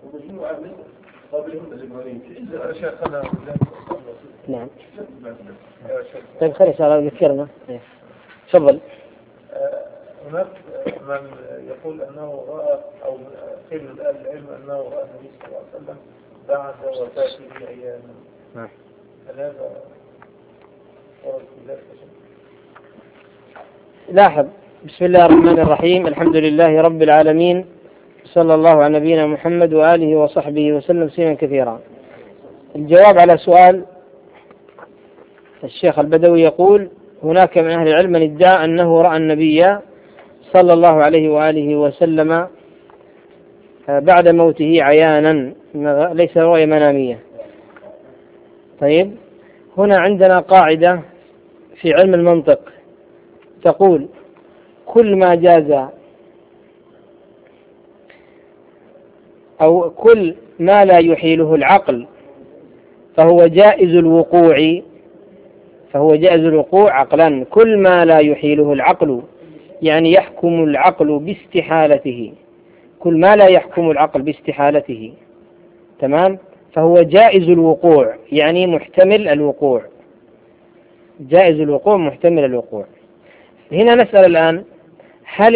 نعم. طيب خير إن شاء الله ذكرنا. تفضل. هناك من يقول أنه رأى أو خير العلم أنه رأى النبي صلى الله عليه وسلم بعد وفاته بأيام. نعم. هذا ورد في ذلك شيء؟ لاحظ. بسم الله الرحمن الرحيم. الحمد لله رب العالمين، صلى الله على نبينا محمد وآله وصحبه وسلم تسليما كثيرا. الجواب على سؤال الشيخ البدوي يقول: هناك من أهل العلم من ادعى أنه رأى النبي صلى الله عليه وآله وسلم بعد موته عيانا، ليس رؤية منامية. طيب، هنا عندنا قاعدة في علم المنطق تقول: كل ما جاز أو كل ما لا يحيله العقل فهو جائز الوقوع عقلا. كل ما لا يحيله العقل يعني يحكم العقل باستحالته، كل ما لا يحكم العقل باستحالته، تمام، فهو جائز الوقوع يعني محتمل الوقوع، جائز الوقوع محتمل الوقوع. هنا نسأل الآن: هل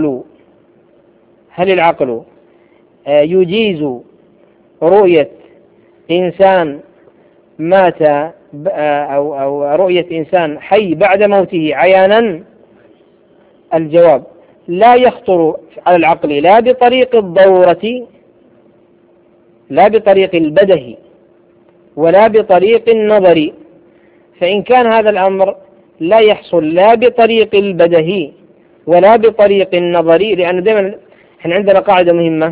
العقل يجيز رؤية إنسان مات أو رؤية إنسان حي بعد موته عيانا؟ الجواب: لا يخطر على العقل لا بطريق الضرورة، لا بطريق البدهي، ولا بطريق النظر. فإن كان هذا الأمر لا يحصل لا بطريق البدهي ولا بطريق النظر، لأن دائما احنا عندنا قاعدة مهمة،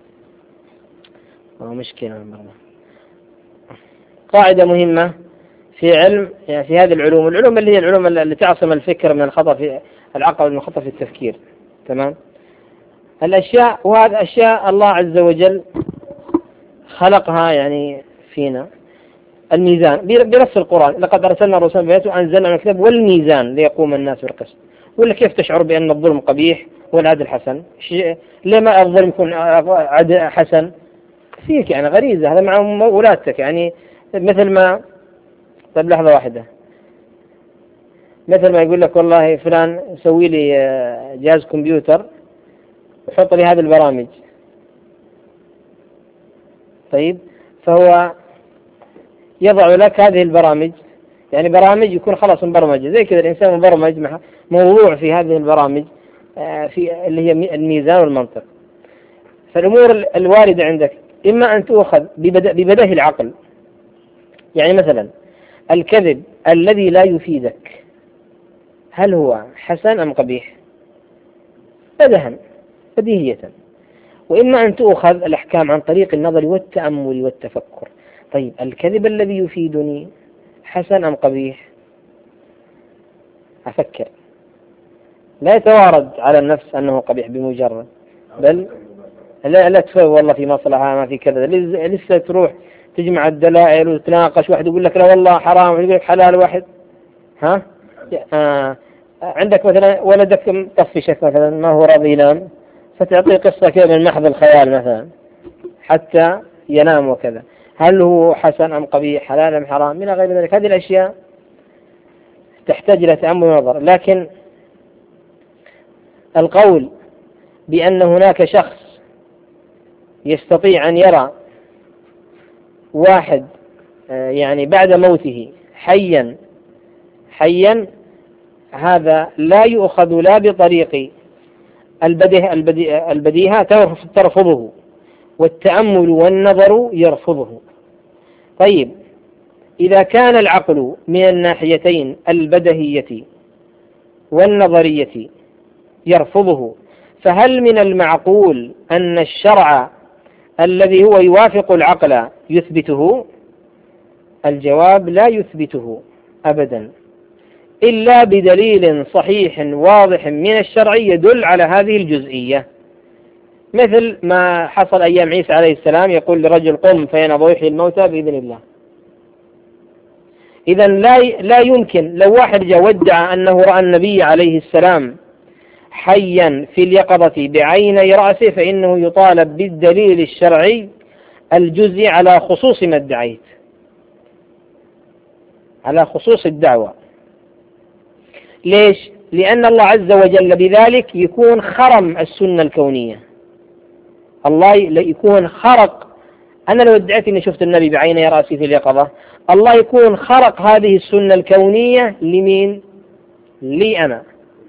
قاعدة مهمة في علم، يعني في هذه العلوم اللي هي العلوم اللي تعصم الفكر من الخطأ في العقل، من الخطأ في التفكير، تمام. الأشياء، وهذه أشياء الله عز وجل خلقها يعني فينا. الميزان بنص القرآن: لقد أرسلنا رسلا بالبينات وأنزلنا الكتاب والميزان ليقوم الناس بالقسط. ولا كيف تشعر بأن الظلم قبيح والعدل حسن؟ لما الظلم يكون عدل حسن؟ فيك يعني غريزة، هذا مع ولادتك، يعني مثل ما، طيب لحظة واحدة، مثل ما يقول لك: والله فلان سوي لي جهاز كمبيوتر وحط لي هذه البرامج. طيب، فهو يضع لك هذه البرامج، يعني برامج يكون خلاص مبرمجة زي كذا، الإنسان مبرمج موضوع في هذه البرامج في اللي هي الميزان والمنطق. فالأمور الواردة عندك إما أن تؤخذ ببدهي العقل، يعني مثلا الكذب الذي لا يفيدك هل هو حسن أم قبيح؟ بدها بديهية. وإما أن تؤخذ الأحكام عن طريق النظر والتأمل والتفكر. طيب، الكذب الذي يفيدني حسن أم قبيح؟ أفكر، لا يتوارد على النفس أنه قبيح بمجرد، بل لا تفهم والله في مصلحة ما في كذا، لسه تروح تجمع الدلائل وتناقش، واحد يقول لك لا والله حرام، واحد يقول لك حلال، واحد عندك مثلا ولدك طفشك مثلا ما هو راضي ينام، فتعطيه قصة كذا من محض الخيال مثلا حتى ينام وكذا، هل هو حسن أم قبيح، حلال أم حرام، من غير ذلك. هذه الأشياء تحتاج إلى تأمل ونظر. لكن القول بأن هناك شخص يستطيع أن يرى واحد يعني بعد موته حيا، هذا لا يؤخذ لا بطريق البديهة ترفضه، والتأمل والنظر يرفضه. طيب، إذا كان العقل من الناحيتين البدهية والنظرية يرفضه، فهل من المعقول أن الشرع الذي هو يوافق العقل يثبته؟ الجواب: لا يثبته أبدا إلا بدليل صحيح واضح من الشرع يدل على هذه الجزئية، مثل ما حصل أيام عيسى عليه السلام، يقول لرجل: قم فينظر ويحيي الموتى بإذن الله. إذا لا يمكن، لو واحد جاء وادعى أنه رأى النبي عليه السلام حيا في اليقظة بعيني رأسه، فإنه يطالب بالدليل الشرعي الجزئي على خصوص ما ادعيت، على خصوص الدعوة. ليش؟ لأن الله عز وجل بذلك يكون خرم السنة الكونية. الله يكون خرق. أنا لو ادعيت أني شفت النبي بعيني رأسي في اليقظة، الله يكون خرق هذه السنة الكونية لمين؟ لي أنا.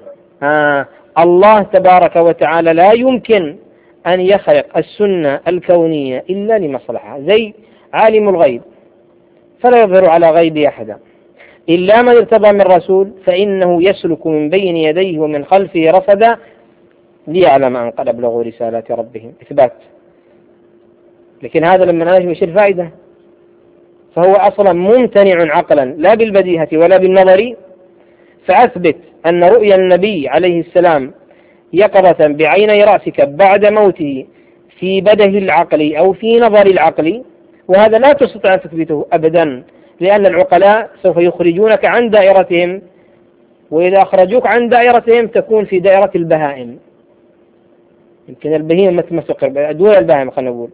الله تبارك وتعالى لا يمكن أن يخرق السنة الكونية إلا لمصلحة. زي عالم الغيب فلا يظهر على غيب أحدا إلا من ارتضى من رسول فإنه يسلك من بين يديه ومن خلفه رصدا ليعلم أن قد أبلغوا رسالات ربهم. إثبات. لكن هذا لما نجم ايش الفائدة؟ فهو أصلا ممتنع عقلا لا بالبديهة ولا بالنظر. فأثبت أن رؤيا النبي عليه السلام يقظة بعيني رأسك بعد موته في بده العقل أو في نظر العقل، وهذا لا تستطيع أن تثبته أبدا، لأن العقلاء سوف يخرجونك عن دائرتهم، وإذا أخرجوك عن دائرتهم تكون في دائرة البهائم. يمكن البهيمة ما تقرب دون البهائم خلينا نقول.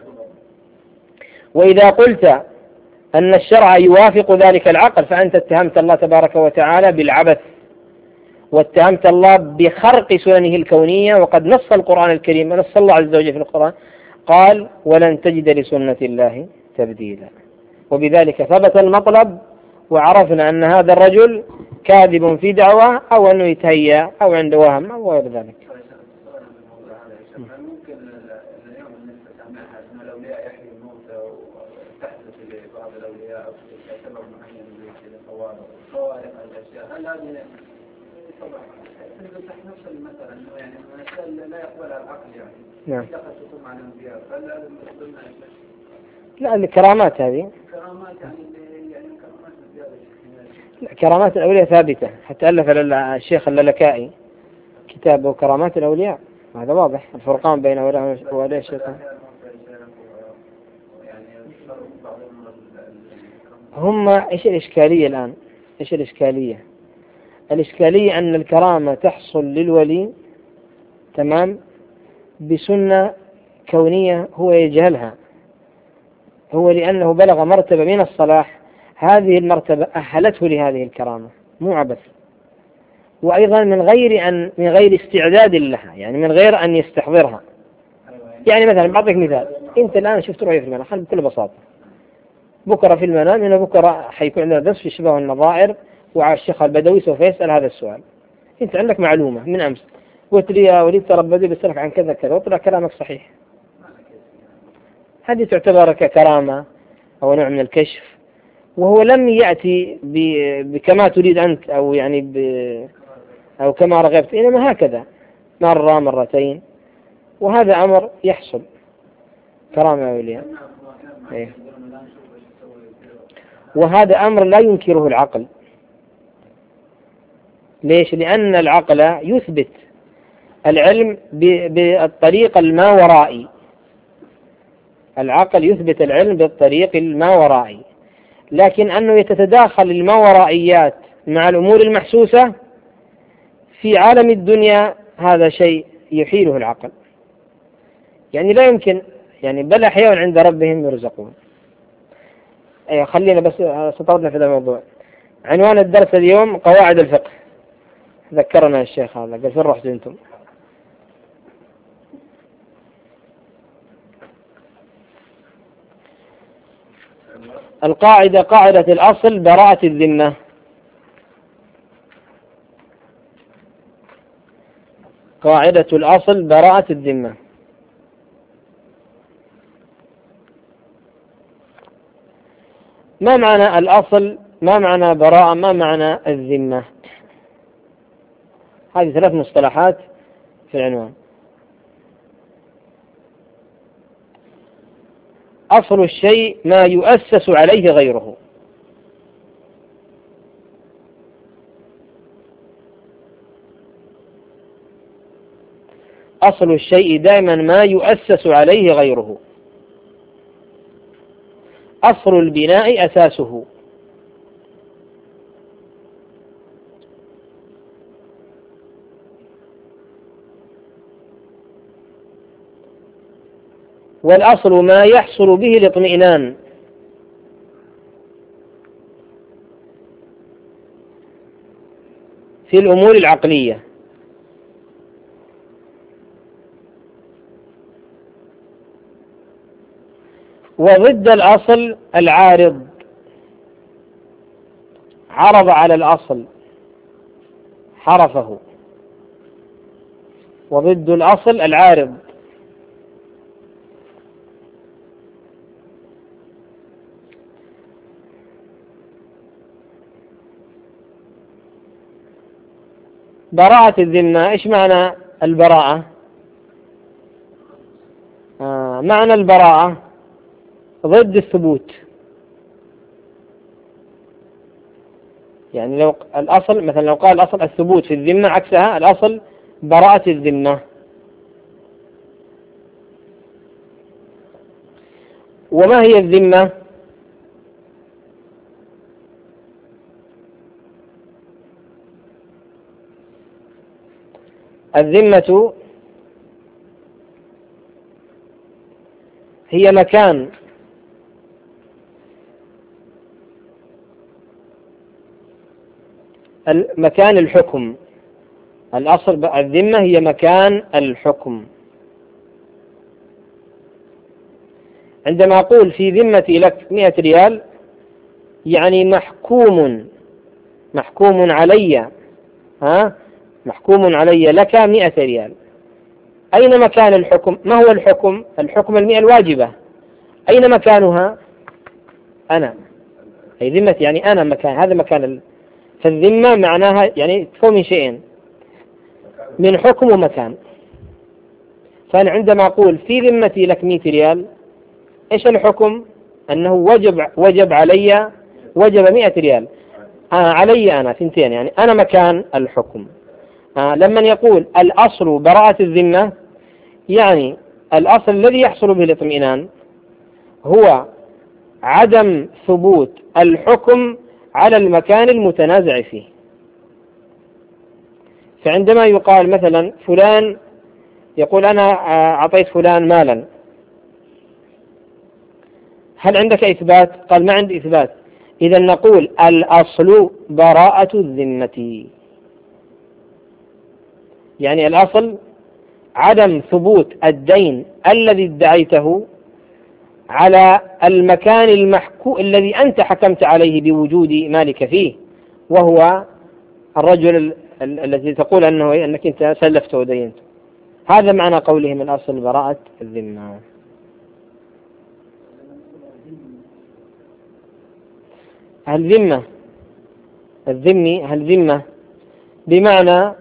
وإذا قلت أن الشرع يوافق ذلك العقل فأنت اتهمت الله تبارك وتعالى بالعبث، واتهمت الله بخرق سننه الكونية. وقد نص القرآن الكريم، نص الله عز وجل في القرآن قال ولن تجد لسنة الله تبديلا. وبذلك ثبت المطلب، وعرفنا أن هذا الرجل كاذب في دعوة أو أنه يتهيأ أو عنده وهم أو غير ذلك. ممكن اليوم النسبة تعملها أن الأولياء يحيي الموتى وتحدث لبعض الأولياء أو سبب معين زي خوارق الأشياء، هل هذه طبعا تفتح نفس المسألة أنه يعني المسألة لا يقبلها العقل يعني نعم. لقد تكون مع الأنبياء، فهل هذا من ضمن لا الكرامات هذه كرامات يعني كرامات زيادة؟ لا، كرامات الأولياء ثابتة. حتى ألف الشيخ اللالكائي كتابه كرامات الأولياء، هذا واضح الفرقان بين أولياء الشيطان. هم إيش الإشكالية الآن؟ إيش الإشكالية؟ الإشكالية أن الكرامة تحصل للولي تمام بسنة كونية هو يجهلها، هو لأنه بلغ مرتبة من الصلاح، هذه المرتبة أهلته لهذه الكرامة، مو عبث. وأيضا من غير استعداد لها، يعني من غير أن يستحضرها. يعني مثلا بعطيك مثال، أنت الآن شفت رؤية في المنام، خلينا بكل بساطة بكرة في المنام إنه بكرة حيكون عندنا درس في شبه النظائر وعلى الشيخ البدوي سوف يسأل هذا السؤال. أنت عندك معلومة من أمس قلت لي يا وليد ترى البدوي بيسألك عن كذا كذا وطلع كلامك صحيح، هذه تعتبر ككرامة أو نوع من الكشف، وهو لم يأتي بكما تريد أنت أو يعني أو كما رغبت، إنما هكذا مرة مرتين، وهذا أمر يحصل كرامة أولياء. إيه. وهذا أمر لا ينكره العقل. ليش؟ لأن العقل يثبت العلم بالطريق الماورائي. العقل يثبت العلم بالطريق الماورائي، لكن أنه يتتداخل الماورائيات مع الأمور المحسوسة في عالم الدنيا هذا شيء يحيله العقل. يعني لا يمكن، يعني بل أحياء عند ربهم يرزقون. أيوة خلينا بس استطردنا في هذا الموضوع. عنوان الدرس اليوم قواعد الفقه. ذكرنا الشيخ هذا قال فين رحتوا أنتم؟ القاعدة قاعدة الأصل براءة الذمة. قاعدة الأصل براءة الذمة. ما معنى الأصل؟ ما معنى براءة؟ ما معنى الذمة؟ هذه ثلاث مصطلحات في العنوان. أصل الشيء ما يؤسس عليه غيره. أصل الشيء دائما ما يؤسس عليه غيره. أصل البناء أساسه. والأصل ما يحصل به الاطمئنان. في الأمور العقلية. وضد الأصل العارض، عرض على الأصل حرفه. وضد الأصل العارض. براءة الذمة، إيش معنى البراءة؟ معنى البراءة ضد الثبوت. يعني لو الأصل مثلا، لو قال الأصل الثبوت في الذمة، عكسها الأصل براءة الذمة. وما هي الذمة؟ الذمة هي مكان الحكم. الأصل الذمة هي مكان الحكم. عندما أقول في ذمتي لك 100 ريال، يعني محكوم علي، محكوم علي لك 100 ريال. أين مكان الحكم؟ ما هو الحكم؟ الحكم 100 الواجبة. أين مكانها؟ أنا. أي ذمتي يعني أنا مكان، هذا مكان. فالذمة معناها يعني تكون من شيئين، من حكم ومكان. فأنا عندما أقول في ذمتي لك 100 ريال، إيش الحكم؟ أنه وجب علي، وجب 100 ريال علي أنا 2، يعني أنا مكان الحكم. لما يقول الأصل براءة الذمة، يعني الأصل الذي يحصل به الاطمئنان هو عدم ثبوت الحكم على المكان المتنازع فيه. فعندما يقال مثلا فلان يقول أنا أعطيت فلان مالا، هل عندك إثبات؟ قال ما عندي إثبات. إذا نقول الأصل براءة الذمة، يعني الأصل عدم ثبوت الدين الذي ادعيته على المكان الذي أنت حكمت عليه بوجود مالك فيه، وهو الرجل الذي تقول أنك أنت سلفته ودينته. هذا معنى قولهم الأصل براءة الذمة. الذمة بمعنى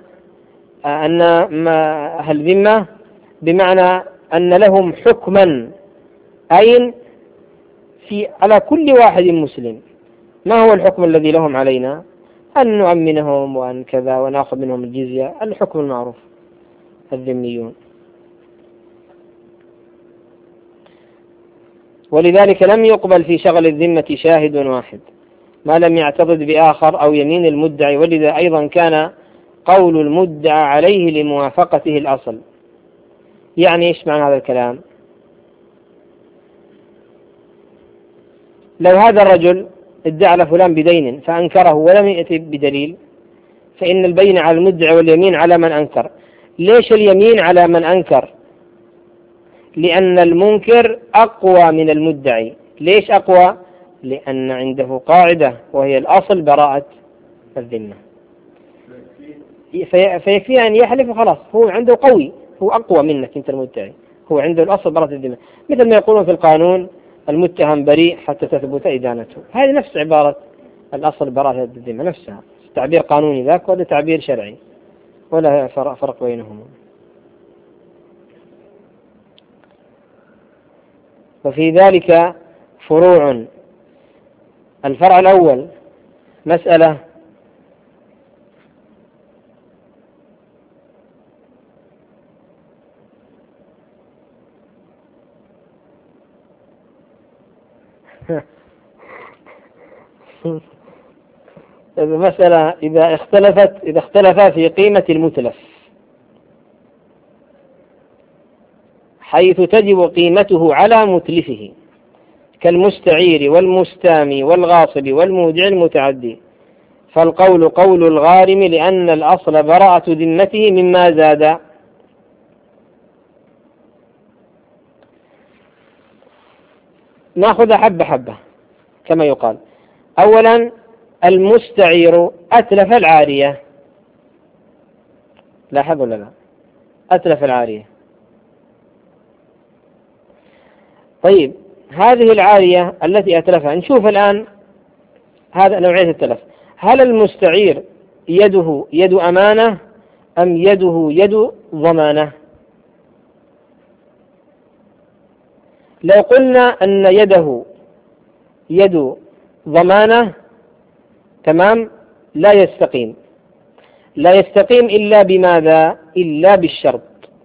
الذمة بمعنى أن لهم حكما على كل واحد مسلم. ما هو الحكم الذي لهم علينا؟ أن نؤمنهم وأن كذا ونأخذ منهم الجزية، الحكم المعروف الذميون. ولذلك لم يقبل في شغل الذمة شاهد واحد ما لم يعتضد بآخر أو يمين المدعي. ولذا أيضا كان قول المدعى عليه لموافقته الأصل. يعني إيش معنى هذا الكلام؟ لو هذا الرجل ادعى على فلان بدين فأنكره ولم يأتي بدليل، فإن البين على المدعي واليمين على من أنكر. ليش اليمين على من أنكر؟ لأن المنكر أقوى من المدعي. ليش أقوى؟ لأن عنده قاعدة وهي الأصل براءة الذمة، فيكفي أن يحلف وخلاص، هو عنده قوي، هو أقوى منك أنت المدعي، هو عنده الأصل براءة الذمة. مثل ما يقولون في القانون المتهم بريء حتى تثبت إدانته، هذه نفس عبارة الأصل براءة الذمة، نفسها تعبير قانوني ذاك ولا تعبير شرعي، ولا فرق بينهما. وفي ذلك فروع. الفرع الأول مسألة إذا اختلفا في قيمة المتلف، حيث تجب قيمته على متلفه كالمستعير والمستامي والغاصب والمودع المتعدي، فالقول قول الغارم لأن الأصل براءة ذمته مما زاد. نأخذ حبة حبة كما يقال. أولا المستعير أتلف العارية، لاحظوا ولا لا؟ أتلف العارية. طيب هذه العارية التي أتلفها، نشوف الآن هذا نوعية التلف. هل المستعير يده يد أمانة أم يده يد ضمانة؟ لو قلنا أن يده يد ضمانة تمام، لا يستقيم. لا يستقيم إلا بماذا؟ إلا بالشرط.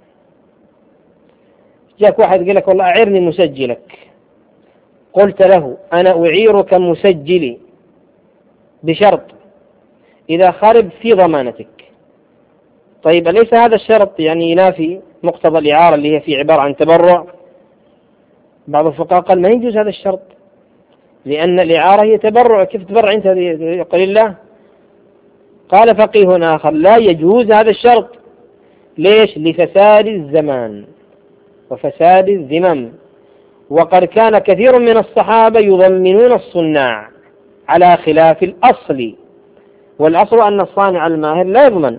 جاك واحد قال لك والله أعيرني مسجلك، قلت له أنا أعيرك مسجلي بشرط إذا خرب في ضمانتك. طيب أليس هذا الشرط يعني ينافي مقتضى الإعارة اللي هي في عبارة عن تبرع؟ بعض الفقهاء قال ما يجوز هذا الشرط، لأن الإعارة هي تبرع، كيف تبرع أنت قال الله؟ قال فقيه آخر لا يجوز هذا الشرط. ليش؟ لفساد الزمان وفساد الذمم، وقد كان كثير من الصحابة يضمنون الصناع على خلاف الأصل، والأصل أن الصانع الماهر لا يضمن،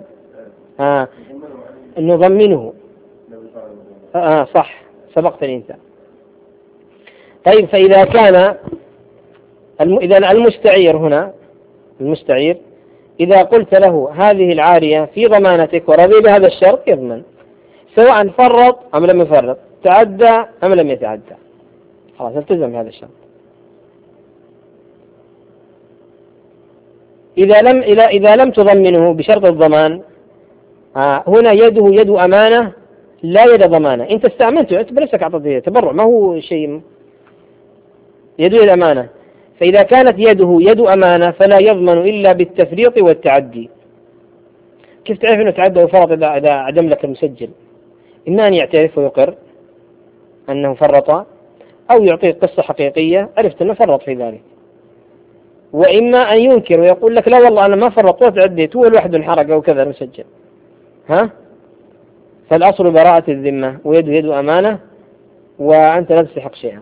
نضمنه. صح، سبقتني أنت. طيب فإذا كان إذا المستعير هنا، المستعير إذا قلت له هذه العارية في ضمانتك ورضي بهذا الشرط يضمن، سواء فرط أم لم يفرط، تعدى أم لم يتعدى، خلاص التزم بهذا الشرط. إذا لم تضمنه بشرط الضمان، هنا يده يد أمانة لا يد ضمانة. أنت استعملته، أنت بنفسك أعطيته تبرع، ما هو شيء، يده يد أمانة. فإذا كانت يده يد أمانة فلا يضمن إلا بالتفريط والتعدي. كيف تعرف أنه تعدى وفرط إذا عدم لك المسجل؟ إما أن يعترف ويقر أنه فرط، أو يعطيك قصة حقيقية عرفت أنه فرط في ذلك، وإما أن ينكر ويقول لك لا والله أنا ما فرطت عديت، هو الواحد انحرق أو كذا مسجل. فالأصل براءة الذمة ويد يد أمانة، وأنت لا تستحق شيئا.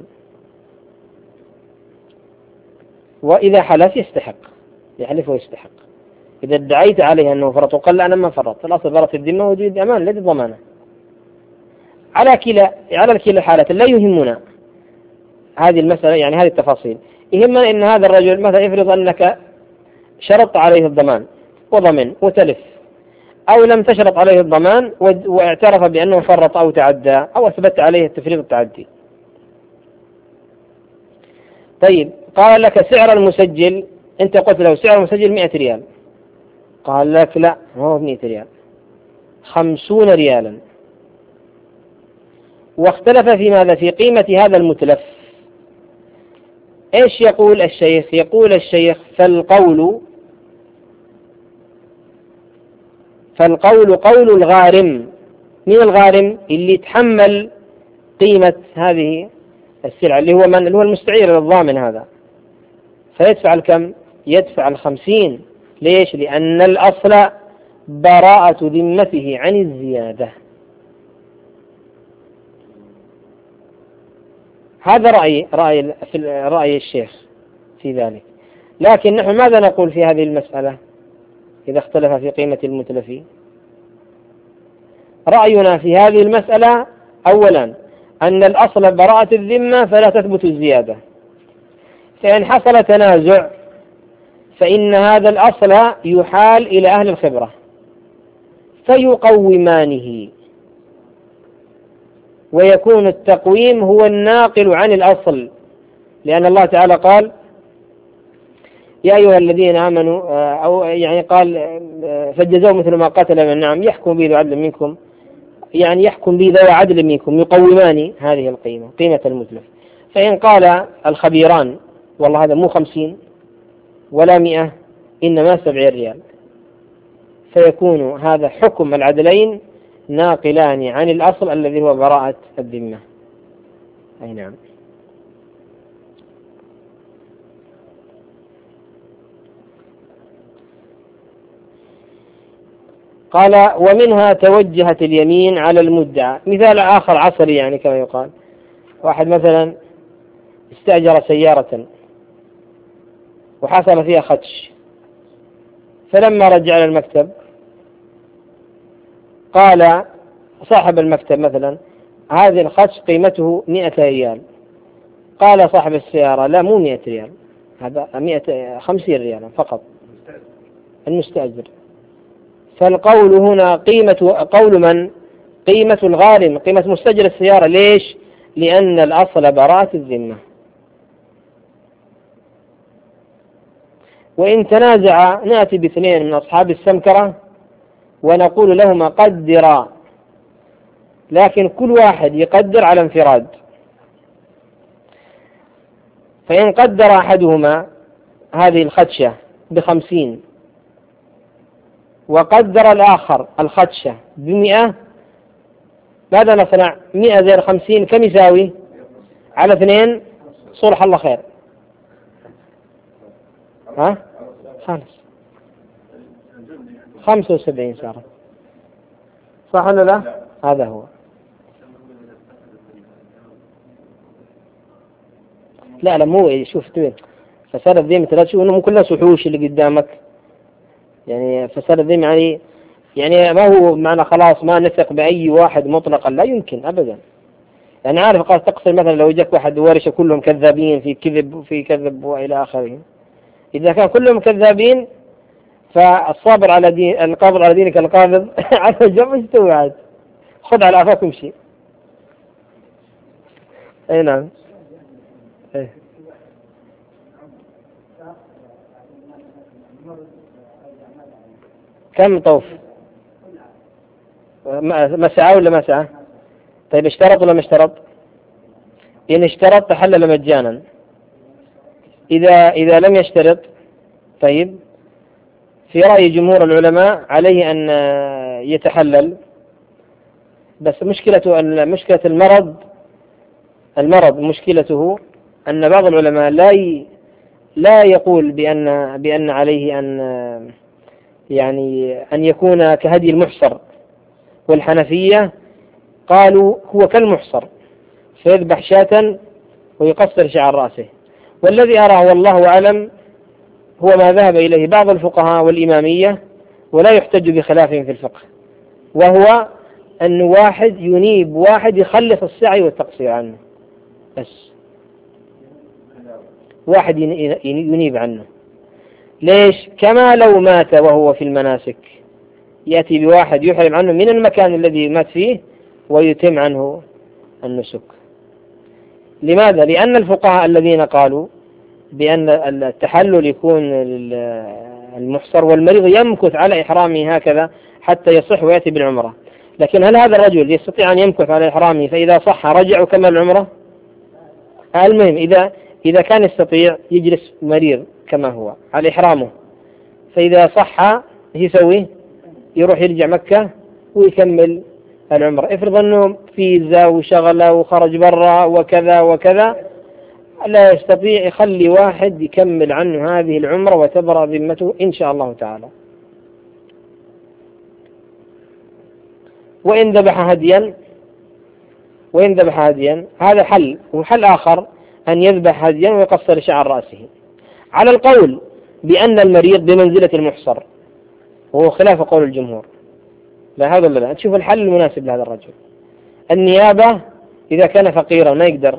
وإذا حلف يستحق، يحلف ويستحق. إذا ادعيت عليه أنه فرط وقال لا أنا ما فرط، الأصل براءة الذمة ويد يد أمانة لا يد ضمانة. على كلا الحالة لا يهمنا هذه المسألة، يعني هذه التفاصيل. يهمنا إن هذا الرجل مثلا يفرض أنك شرط عليه الضمان وضمن وتلف، أو لم تشرط عليه الضمان واعترف بأنه فرط أو تعدى، أو أثبت عليه التفريط والتعدي. طيب قال لك سعر المسجل، أنت قلت له سعر المسجل 100 ريال، قال لك لا ما هو 100 ريال 50 ريالا، واختلف في ماذا؟ في قيمة هذا المتلف. إيش يقول الشيخ؟ يقول الشيخ فالقول قول الغارم. من الغارم؟ اللي يتحمل قيمة هذه السلعة، اللي هو من؟ اللي هو المستعير الضامن هذا، فيدفع الكم؟ يدفع 50. ليش؟ لأن الأصل براءة ذمته عن الزيادة. هذا رأي الشيخ في ذلك. لكن نحن ماذا نقول في هذه المسألة إذا اختلف في قيمة المتلف؟ رأينا في هذه المسألة أولا أن الأصل براءة الذمة فلا تثبت الزيادة، فإن حصل تنازع فإن هذا الأصل يحال إلى أهل الخبرة فيقومانه، ويكون التقويم هو الناقل عن الأصل، لأن الله تعالى قال يا أيها الذين آمنوا، أو يعني قال فجزوا مثل ما قاتل من النعم يحكم به ذو عدل منكم، يعني يحكم به ذو عدل منكم يقومان هذه القيمة، قيمة المتلف. فإن قال الخبيران والله هذا مو 50 ولا 100 إنما 70 ريال، فيكون هذا حكم العدلين ناقلان عن الأصل الذي هو براءة الذمة. أي نعم. قال ومنها توجهت اليمين على المدعى. مثال آخر عصري يعني كما يقال، واحد مثلا استأجر سيارة وحصل فيها خدش، فلما رجع إلى المكتب قال صاحب المكتب مثلا هذه الخدش قيمته 100 ريال. قال صاحب السيارة لا مو 100 ريال، هذا 150 ريال فقط المستأجر. فالقول هنا قول من؟ قيمة الغارم، قيمة مستأجر السيارة. ليش؟ لأن الأصل براءة الذمة. وإن تنازع نأتي باثنين من أصحاب السمكرة ونقول لهما قدرا، لكن كل واحد يقدر على انفراد. فإن قدر أحدهما هذه الخدشة ب50 وقدر الآخر الخدشة ب100، ماذا نصنع؟ 100 زائد 50 كم يساوي؟ على 2 صلح الله خير. ها؟ خالص 75 صارت، صح ولا لا؟ هذا هو. لا مو شوف فساد الذمة لا تشوف انه مو كلها سحوش اللي قدامك. يعني فساد الذمة يعني ما هو معنى خلاص ما نثق بأي واحد مطلقا، لا يمكن أبدا. يعني عارف قال تقصد مثلا لو جاك واحد ورشة كلهم كذابين في كذب وفي كذب وإلى آخره، إذا كان كلهم كذابين فالصابر على دين القابض على دينك القابض على الجمع استوعد، خذ على أفاك وامشي. أي نعم. أي. كم طوف؟ مسعى ولا ما سعى؟ طيب اشترط ولا ما اشترط؟ إن اشترط تحلل مجانا. إذا لم يشترط طيب في رأي جمهور العلماء عليه أن يتحلل، بس مشكلة المرض مشكلته أن بعض العلماء لا يقول بأن عليه أن يكون كهدي المحصر، والحنفية قالوا هو كالمحصر فيذبح شاة ويقصر شعر رأسه. والذي أراه والله أعلم هو ما ذهب إليه بعض الفقهاء والإمامية، ولا يحتج بخلافهم في الفقه، وهو أن واحد ينيب واحد يخلص السعي والتقصير عنه، بس واحد ينيب عنه. ليش؟ كما لو مات وهو في المناسك يأتي بواحد يحرم عنه من المكان الذي مات فيه ويتم عنه النسك. لماذا؟ لأن الفقهاء الذين قالوا بأن التحلل يكون المحصر والمريض يمكث على إحرامه هكذا حتى يصح ويأتي بالعمرة، لكن هل هذا الرجل يستطيع أن يمكث على إحرامه فإذا صح رجع وكمل العمرة؟ المهم إذا كان يستطيع يجلس مريض كما هو على إحرامه، فإذا صح يسوي يروح يرجع مكة ويكمل العمرة. افرض أنه فيزا وشغله وخرج برا وكذا وكذا، لا يستطيع يخلي واحد يكمل عنه هذه العمرة وتبرأ ذمته إن شاء الله تعالى. وإن ذبح هديا هذا حل، وحل آخر أن يذبح هديا ويقصر شعر رأسه، على القول بأن المريض بمنزلة المحصر، وهو خلاف قول الجمهور. لا هذا لا، تشوف الحل المناسب لهذا الرجل. النيابة إذا كان فقيرا ما يقدر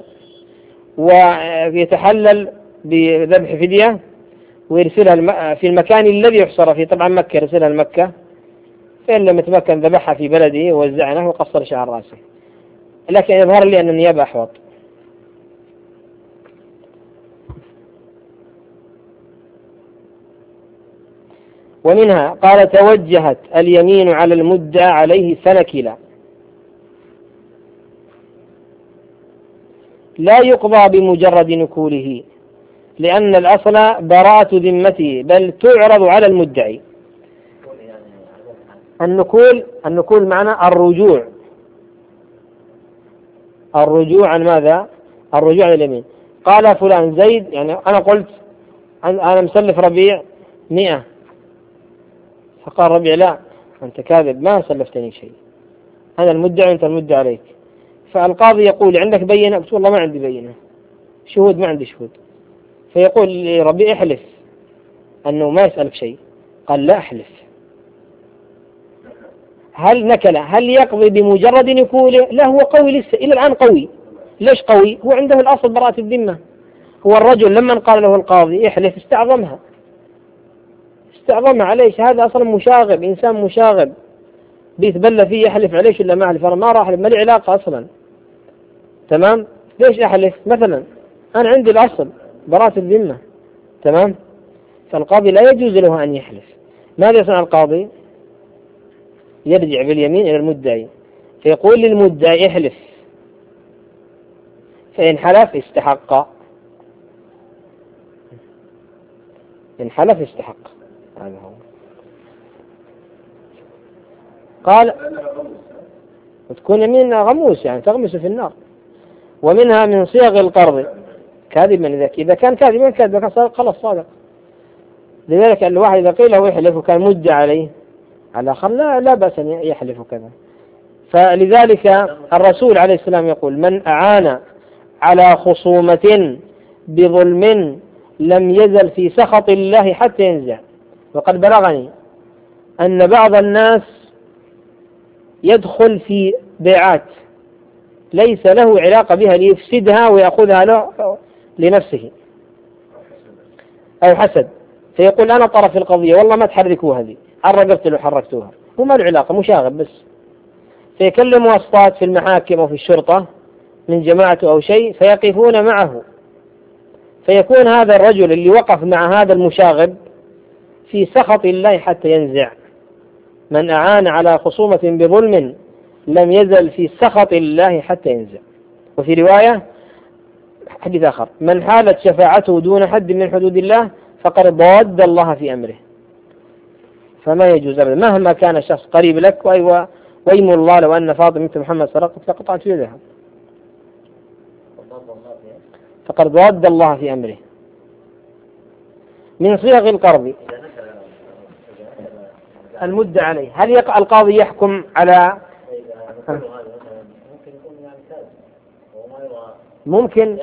ويتحلل بذبح فدية ويرسلها في المكان الذي يحصر فيه، طبعا مكة يرسلها لمكة، فإن لم يتمكن ذبحها في بلده ووزعناه وقصر شعر رأسه. لكن يظهر لي أن النيابة أحوط. ومنها قال توجهت اليمين على المدعى عليه فنكلا، لا يقضى بمجرد نكوله لأن الأصل براءة ذمته، بل تعرض على المدعي. النكول معنى الرجوع عن ماذا؟ الرجوع عن اليمين. قال فلان زيد، يعني أنا قلت أنا مسلف ربيع 100، فقال ربيع لا أنت كاذب ما سلفتني شيء، أنا المدعي وأنت المدعي عليك. فالقاضي يقول عندك بينة؟ قلت والله ما عندي بينة، شهود ما عندي شهود. فيقول ربيع احلف أنه ما يسألك شيء، قال لا أحلف. هل نكل؟ هل يقضي بمجرد نكوله؟ لا، هو قوي لسه إلى الآن قوي. ليش قوي؟ هو عنده الأصل براءة الذمة. هو الرجل لما قال له القاضي احلف استعظمها عليش، هذا أصلا مشاغب، إنسان مشاغب بيتبلى فيه يحلف عليش إلا ما أحلف، أنا ما راح أحلف، ما لي علاقة أصلا. تمام؟ ليش أحلف؟ مثلا أنا عندي الأصل براءة الذمة. تمام؟ فالقاضي لا يجوز له أن يحلف. ماذا يصنع القاضي؟ يرجع باليمين إلى المدعي فيقول للمدعي احلف، فإن حلف استحق، إن حلف استحق. هذا هو. قال وتكون يمين غموس، يعني تغمس في النار. ومنها من صيغ القرض كاذبا، إذا كان كاذبا كان خلاص صادق. لذلك الواحد إذا قيل له يحلف وكان مدعى عليه على الآخر لا بأس أن يحلف كذا. فلذلك الرسول عليه السلام يقول من أعان على خصومة بظلم لم يزل في سخط الله حتى ينزع. وقد بلغني أن بعض الناس يدخل في بيعات ليس له علاقة بها ليفسدها ويأخذها له لنفسه أو حسد، فيقول أنا طرف القضية والله ما تحركوها هذه، حرقت له حركتوها، وما له علاقة، مشاغب بس. فيكلم واسطات في المحاكم أو في الشرطة من جماعته أو شيء فيقفون معه، فيكون هذا الرجل اللي وقف مع هذا المشاغب في سخط الله حتى ينزع. من أعان على خصومة بظلم لم يزل في سخط الله حتى ينزع. وفي رواية حديث آخر من حالت شفاعته دون حد من حدود الله فقد ضاد الله في أمره. فما يجوز أبدا مهما كان الشخص قريب لك، ويم الله لو أن فاطمة بنت محمد سرقت لقطعت يدها، فقد ضاد الله في أمره. من صيغ القرض المدة عليه، هل يقع القاضي يحكم على ممكن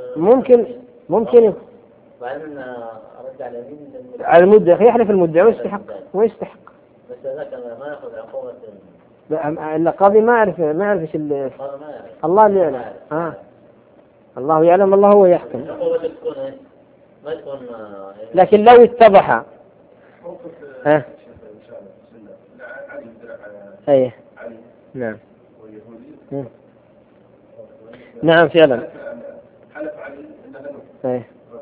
على المدة يحلف المدة ويستحق بس ذاك ما يأخذ عقوبة. القاضي ما يعرف ايش الله اللي يعلم. الله يعلم، الله هو يحكم. ما تكون لكن لو اتضح ايه نعم نعم فعلا ايه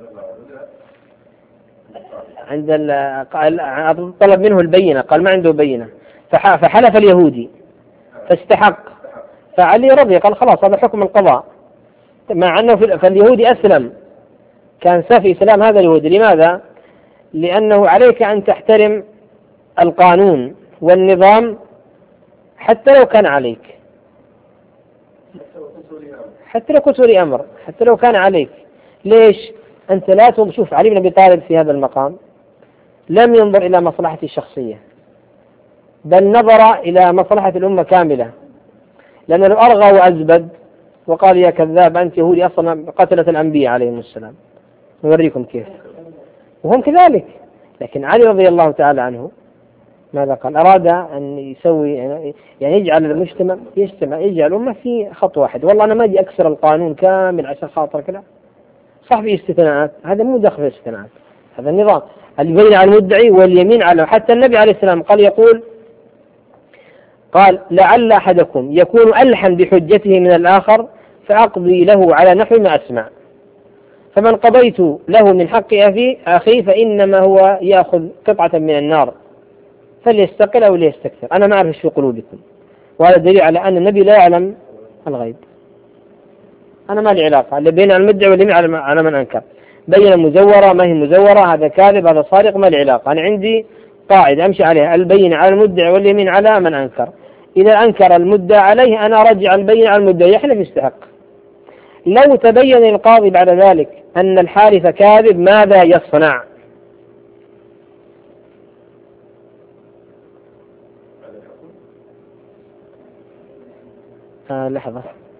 عند طلب منه البينة، قال ما عنده بينة فحلف اليهودي فاستحق، فعلي رضي قال خلاص هذا حكم القضاء، مع أنه فاليهودي أسلم، كان سفي إسلام هذا اليهودي. لماذا؟ لأنه عليك أن تحترم القانون والنظام حتى لو كان عليك، حتى لو كنت ولي أمر، حتى لو كان عليك. ليش؟ أنت لا تشوف علي بن أبي طالب في هذا المقام لم ينظر إلى مصلحته الشخصية، بل نظر إلى مصلحة الأمة كاملة، لأنه لو أرغى وأزبد وقال يا كذاب أنت يهودي أصلا قتلة الأنبياء عليهم السلام، نوريكم كيف، وهم كذلك. لكن علي رضي الله تعالى عنه ماذا قال؟ أراد أن يسوي يعني يجعل المجتمع يجعل الأمة في خط واحد. والله أنا ما أجي أكسر القانون كامل عشان خاطر كذا، صح في استثناءات، هذا مو داخل في الاستثناءات، هذا النظام البين على المدعي واليمين على. حتى النبي عليه السلام قال لعل أحدكم يكون ألحن بحجته من الآخر فأقضي له على نحو ما أسمع، فمن قضيت له من حق أخي فإنما هو يأخذ قطعة من النار فليستقل أو ليستكثر، أنا ما أعرف في قلوبكم. وهذا دليل على أن النبي لا يعلم الغيب. أنا ما لي علاقة، اللي بين المدعي واليمين على من أنكر، بين مزورة ما هي مزورة، هذا كاذب هذا صادق، ما لي علاقة. أنا عندي قاعدة أمشي عليها: البين على المدعي واليمين على من أنكر. إذا أنكر المدعى عليه أنا أرجع البين على المدعي يحلف يستحق. لو تبين القاضي بعد ذلك أن الحالف كاذب ماذا يصنع؟ لحظة.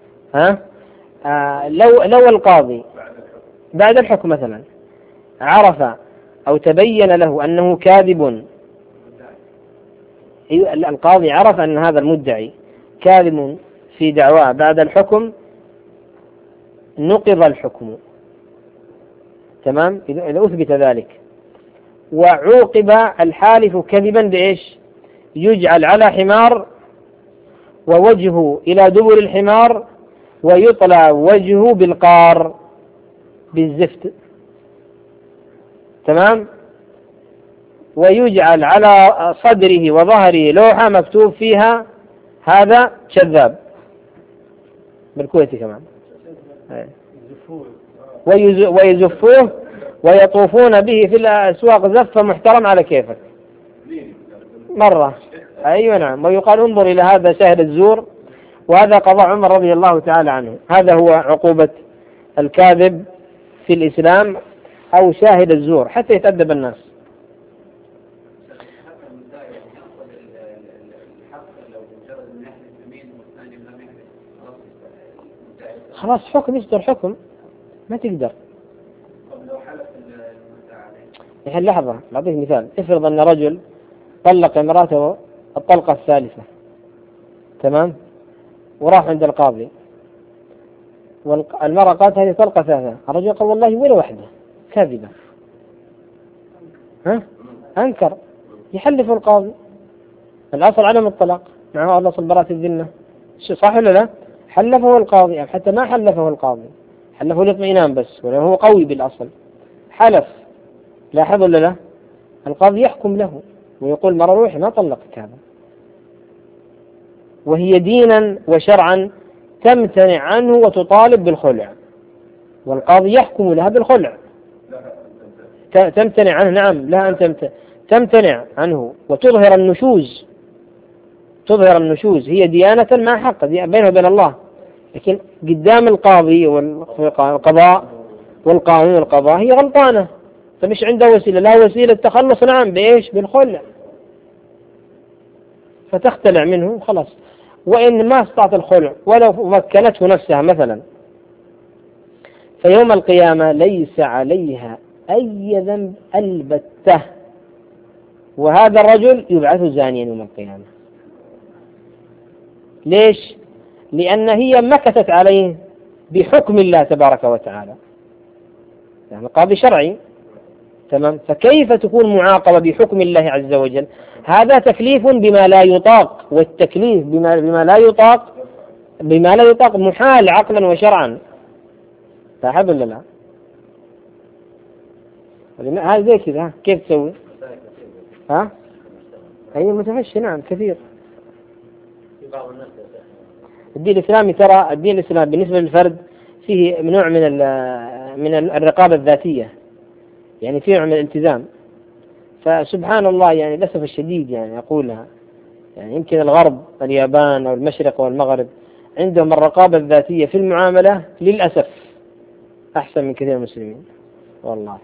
لو القاضي بعد الحكم مثلا عرف أو تبين له أنه كاذب، القاضي عرف أن هذا المدعي كاذب في دعواه بعد الحكم، نقض الحكم. تمام؟ إذا أثبت ذلك وعوقب الحالف كذبا بإيش؟ يجعل على حمار ووجهه إلى دبر الحمار ويطلع وجهه بالقار بالزفت. تمام؟ ويجعل على صدره وظهره لوحة مكتوب فيها هذا كذاب، بالكويتي كمان، ويزفوه ويطوفون به في الأسواق زفة محترم على كيفك مرة. أيوة نعم. ويقال انظر إلى هذا شاهد الزور، وهذا قضاء عمر رضي الله تعالى عنه. هذا هو عقوبة الكاذب في الإسلام أو شاهد الزور حتى يتأدب الناس. خلاص حكم يصدر حكم، ما تقدر. يعني لحظة بعطيك مثال. افرض أن رجل طلق امرأته الطلقة الثالثة، تمام، وراح عند القاضي والمرأة قالت هذه طلقة ثالثة، الرجل قال والله ولا واحدة كاذبة، أنكر، يحلف القاضي. الأصل عدم الطلاق، معه الأصل براءة الذمة، صح ولا لا؟ حلفه القاضي، أو حتى ما حلفه القاضي، حلفه الاطمئنان بس، ولا هو قوي بالأصل، حلف، لاحظ ولا لا؟ القاضي يحكم له ويقول مرة روحي ما طلقت هذا، وهي دينا وشرعا تمتنع عنه وتطالب بالخلع، والقاضي يحكم لها بالخلع، تمتنع عنه. نعم، لا أن تمتنع عنه وتظهر النشوز، تظهر النشوز، هي ديانة مع حق بينه وبين الله، لكن قدام القاضي والقضاء والقانون والقضاء هي غلطانة، فمش عنده وسيلة، لا وسيلة تخلص، نعم، بإيش؟ بالخلع، فتختلع منه خلاص. وإن ما استطاعت الخلع ولو مكنته نفسها مثلا، فيوم القيامة ليس عليها أي ذنب البتة، وهذا الرجل يبعث زانيا يوم القيامة. ليش؟ لأن هي مكثت عليه بحكم الله تبارك وتعالى، يعني قاضي شرعي، تمام، فكيف تكون معاقبة بحكم الله عز وجل؟ هذا تكليف بما لا يطاق، والتكليف بما لا يطاق محال عقلا وشرعا، صح ولا لا؟ هذا زي كذا، كيف تسوي؟ أي متفشي، نعم، كثير. الدين الإسلامي، ترى الدين الإسلامي بالنسبة للفرد فيه نوع من الرقابة الذاتية، يعني فيه نوع من الالتزام. فسبحان الله، يعني للأسف الشديد، يعني أقولها، يعني يمكن الغرب، اليابان أو المشرق والمغرب، عندهم الرقابة الذاتية في المعاملة للأسف أحسن من كثير من المسلمين والله.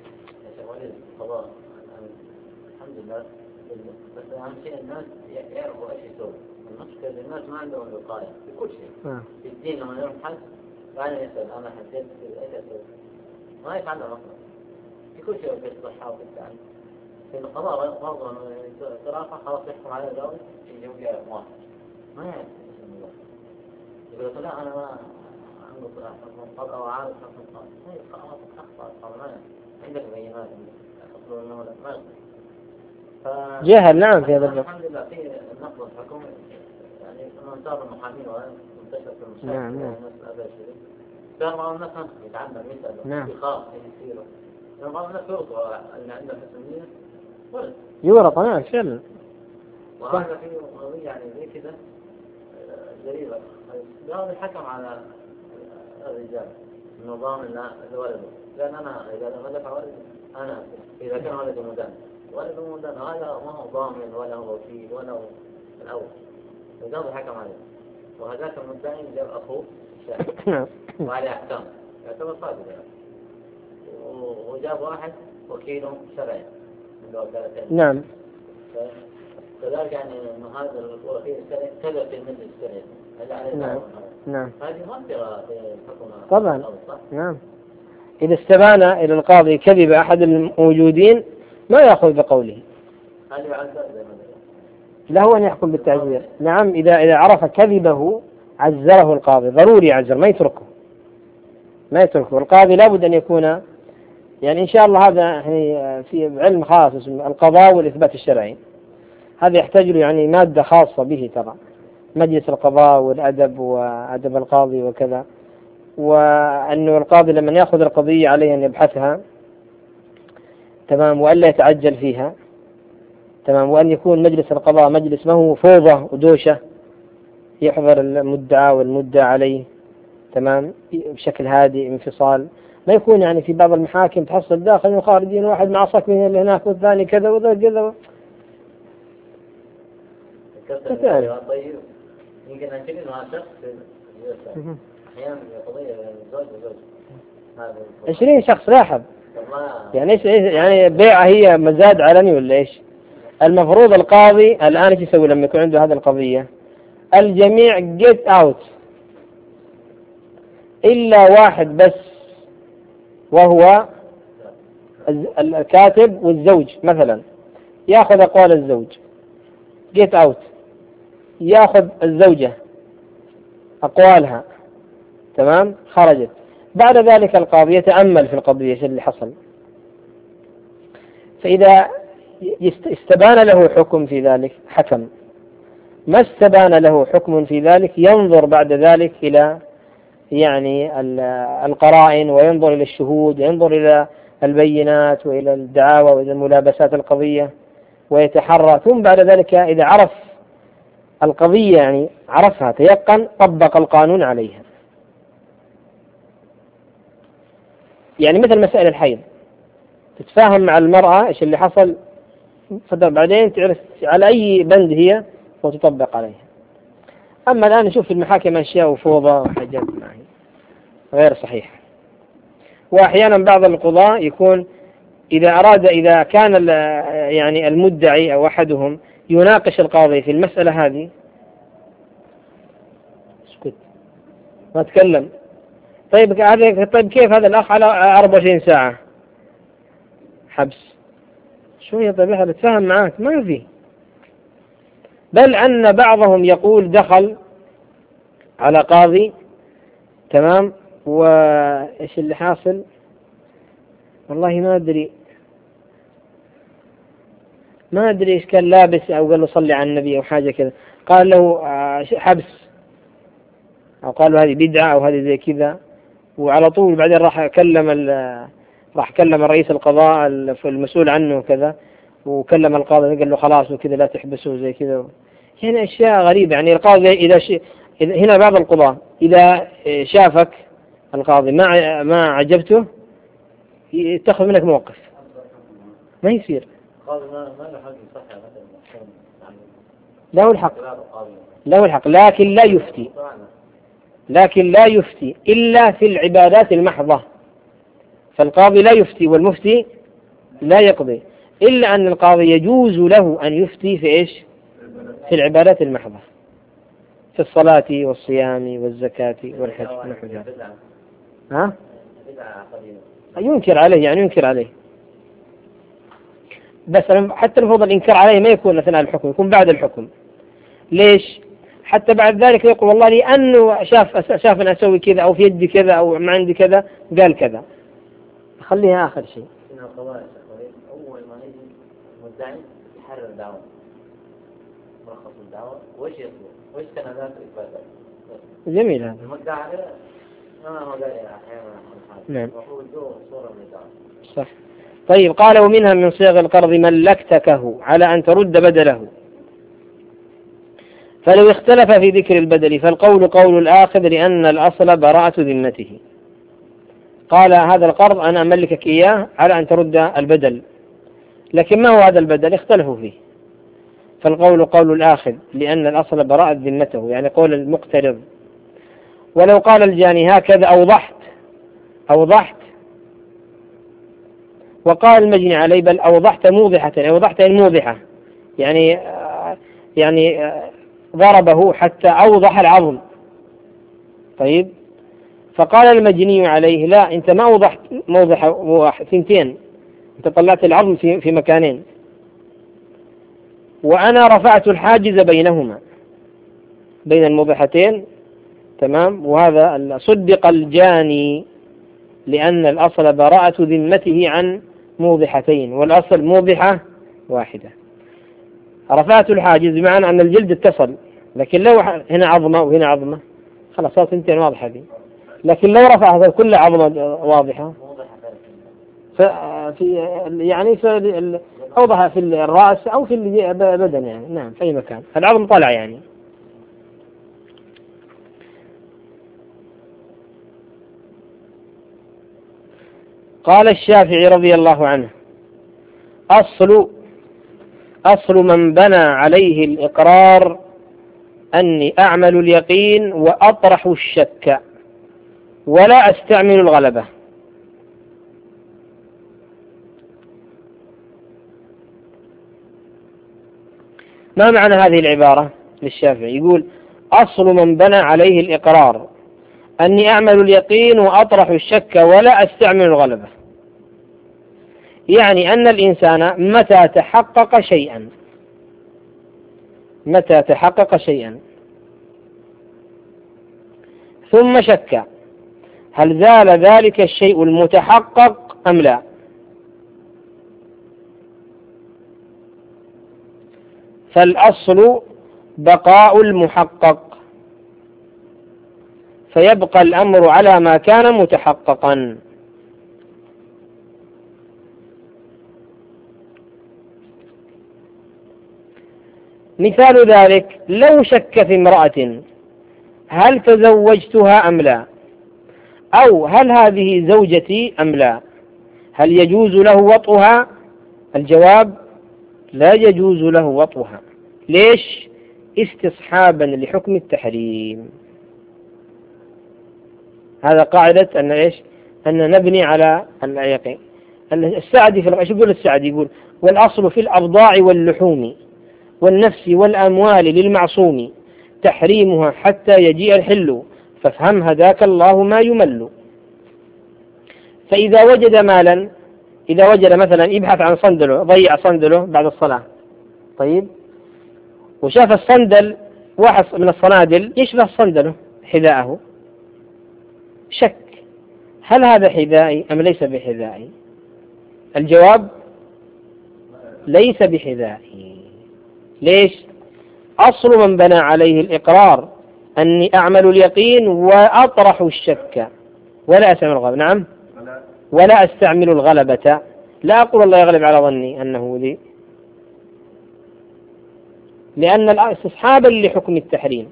الحمد لله، بس أهم شيء الناس يعرفوا إيش يسوون. المشكلة الناس ما عندهم وقاية في كل شيء. في الدين لما يروح حد فأنا يسأل أنا حسيت إيش أسوي، ما يفعل أصلا في كل شيء، في الصحة وفي التعليم. في القضاء برضه صراحة خلاص يحكم على الجواب يجيب لي واحد ما يعرف اسم الله، يقول لا أنا ما عنده صلاح حكم أو عارف حكم قاضي، هي خلاص أخطأ ما عندك بينات أصلا إنه ما جهل. نعم، في هذا الباب الحمد لله في النقد الحكومي، يعني من صار المحامين وانتشر في المشاكل. نعم. الناس الأبد شديد صار بعض الناس يتعلم يسأل، نعم، يخاف يصيره، لأن بعض الناس يرضوا اللي عنده حسنية ولد يورط. نعم فعلا. وهذا في قضية يعني زي كذا جريمة. قام الحكم على الرجال النظام اللي ولده، لأن أنا إذا ما دفع ولدي أنا إذا كان ولدي مدان ولا بمدن هذا ما هو ضامن ولا هو وكيل ولا هو الأول وقام حكم عليه وهذاك المدعي جاب أخوه شاهد وعليه أحكام يعتبر صادق وجاب واحد وكيله شرعي نعم. كذلك يعني إنه هذا الوكيل الشرعي كذا في المجلس الشرعي هذا عليه نعم. نعم. هذه منطقة في الحكومة طبعا. نعم. إذا استبان إلى القاضي كذب أحد الموجودين ما يأخذ بقوله. هل يعذر له أن يحكم بالتعزير. نعم. إذا عرف كذبه عزره القاضي، ضروري يعزر، ما يتركه. القاضي لابد أن يكون يعني إن شاء الله هذا يعني في علم خاص اسمه القضاء والإثبات الشرعي، هذا يحتاج له يعني مادة خاصة به ترى، مجلس القضاء والأدب وأدب القاضي وكذا، وأنه القاضي لما يأخذ القضية عليه أن يبحثها تمام وألا يتعجل فيها تمام، وأن يكون مجلس القضاء مجلس ما هو فوضى ودوشة، يحضر المدعى والمدعى عليه تمام بشكل هادئ انفصال، ما يكون يعني في بعض المحاكم تحصل داخل وخارجين واحد مع صك من اللي هناك والثاني كذا وذا كذا. طيب يمكن أن تكون مع شخص أحيانا قضية زوج وزوج 20 شخص لاحظ يعني إيش يعني بيعة هي مزاد علني ولا إيش؟ المفروض القاضي الآن إيش يسوي لما يكون عنده هذه القضية؟ الجميع get out إلا واحد بس وهو الكاتب والزوج مثلا، يأخذ أقوال الزوج get out، يأخذ الزوجة أقوالها تمام خرجت. بعد ذلك القاضي يتأمل في القضية اللي حصل، فإذا استبان له حكم في ذلك حكم، ما استبان له حكم في ذلك ينظر بعد ذلك إلى يعني القرائن وينظر إلى الشهود وينظر إلى البينات وإلى الدعاوى وإلى ملابسات القضية ويتحرى، ثم بعد ذلك إذا عرف القضية يعني عرفها تيقن طبق القانون عليها. يعني مثل مسائل الحيض تتفاهم مع المرأة إيش اللي حصل بعدين تعرف على أي بند هي وتطبق عليها. أما الآن نشوف في المحاكم أشياء وفوضى وحاجات غير صحيحة. وأحيانا بعض القضاة يكون إذا كان يعني المدعي أو أحدهم يناقش القاضي في المسألة هذه اسكت ما تكلم، طيب كيف هذا الأخ على 24 ساعة حبس شوية، طيب احنا بتفهم معاك ما في. بل أن بعضهم يقول دخل على قاضي تمام وإيش اللي حاصل والله ما أدري إيش كان لابس أو قال له صلي على النبي أو حاجة كذا، قال له حبس أو قال له هذه بدعة أو هذه زي كذا، وعلى طول بعدين راح كلم رئيس القضاء المسؤول عنه وكذا، وكلم القاضي قال له خلاص وكذا لا تحبسه زي كذا. هنا أشياء غريبة يعني القاضي إذا هنا بعض القضاة إذا شافك القاضي ما عجبته يتخذ منك موقف، ما يصير. له الحق لكن لا يفتي إلا في العبادات المحضة، فالقاضي لا يفتي والمفتي لا يقضي، إلا أن القاضي يجوز له أن يفتي في إيش؟ في العبادات المحضة، في الصلاة والصيام والزكاة والحج ونحو ذلك. ها؟ ينكر عليه بس حتى المفروض الإنكار عليه ما يكون أثناء الحكم، يكون بعد الحكم. ليش؟ حتى بعد ذلك يقول والله لأنه شاف أنا أسوي كذا أو في يدي كذا أو ما عندي كذا قال كذا، خليها آخر شيء. أول ما يجي مدعي يحرر دعوة ملخص الدعوة وإيش يطلب وإيش سندات الإثباتات. جميل هذا. المدعي عليه ما هو ذلك أحيانا. نعم. وهو الدور صورة من الدعوة. صح. طيب قال ومنها من صيغ القرض ملكتكه على أن ترد بدله، فلو اختلف في ذكر البدل فالقول قول الآخذ لأن الأصل براءة ذمته. قال هذا القرض أنا أملكك إياه على أن ترد البدل، لكن ما هو هذا البدل؟ اختلفوا فيه. فالقول قول الآخذ لأن الأصل براءة ذمته، يعني قول المقترض. ولو قال الجاني هكذا أوضحت وقال المجني عليه بل أوضحت موضحة، أوضحت الموضحة، يعني ضربه حتى أوضح العظم. طيب، فقال المجني عليه لا، أنت ما أوضحت موضح ثنتين، أنت طلعت العظم في مكانين، وأنا رفعت الحاجز بينهما، بين الموضحتين. تمام. وهذا صدق الجاني لأن الأصل براءة ذمته عن موضحتين، والأصل موضحة واحدة. رفعت الحاجز بمعنى أن الجلد اتصل، لكن لو هنا عظمة وهنا عظمة خلاص صارت ثنتين واضحة دي. لكن لو رفع كل عظمة واضحة يعني أوضح في الرأس أو في البدن، يعني نعم في أي مكان العظم طلع يعني. قال الشافعي رضي الله عنه: أصل من بنى عليه الإقرار أني أعمل اليقين وأطرح الشك ولا أستعمل الغلبة. ما معنى هذه العبارة للشافعي؟ يقول: أصل من بنى عليه الإقرار أني أعمل اليقين وأطرح الشك ولا أستعمل الغلبة، يعني أن الإنسان متى تحقق شيئا ثم شك هل زال ذلك الشيء المتحقق أم لا، فالأصل بقاء المحقق، فيبقى الأمر على ما كان متحققا. مثال ذلك: لو شك في امرأة هل تزوجتها أم لا، أو هل هذه زوجتي أم لا، هل يجوز له وطئها؟ الجواب: لا يجوز له وطئها. ليش؟ استصحابا لحكم التحريم. هذا قاعدة أن إيش؟ أن نبني على اليقين. السعدي شو يقول السعدي؟ يقول: والأصل في الأبضاع واللحوم والنفس والأموال للمعصوم تحريمها حتى يجيء الحل، فافهم هداك الله ما يمل. فإذا وجد مالا، إذا وجد مثلا يبحث عن صندله، ضيع صندله بعد الصلاة، طيب، وشاف الصندل واحد من الصنادل يشبه صندله حذاءه، شك هل هذا حذائي أم ليس بحذائي؟ الجواب: ليس بحذائي. ليش؟ أصل من بنى عليه الإقرار أني أعمل اليقين وأطرح الشك ولا أستعمل الغلبة. نعم، ولا أستعمل الغلبة. لا أقول الله يغلب على ظني أنه لي، لأن استصحابا لحكم التحريم.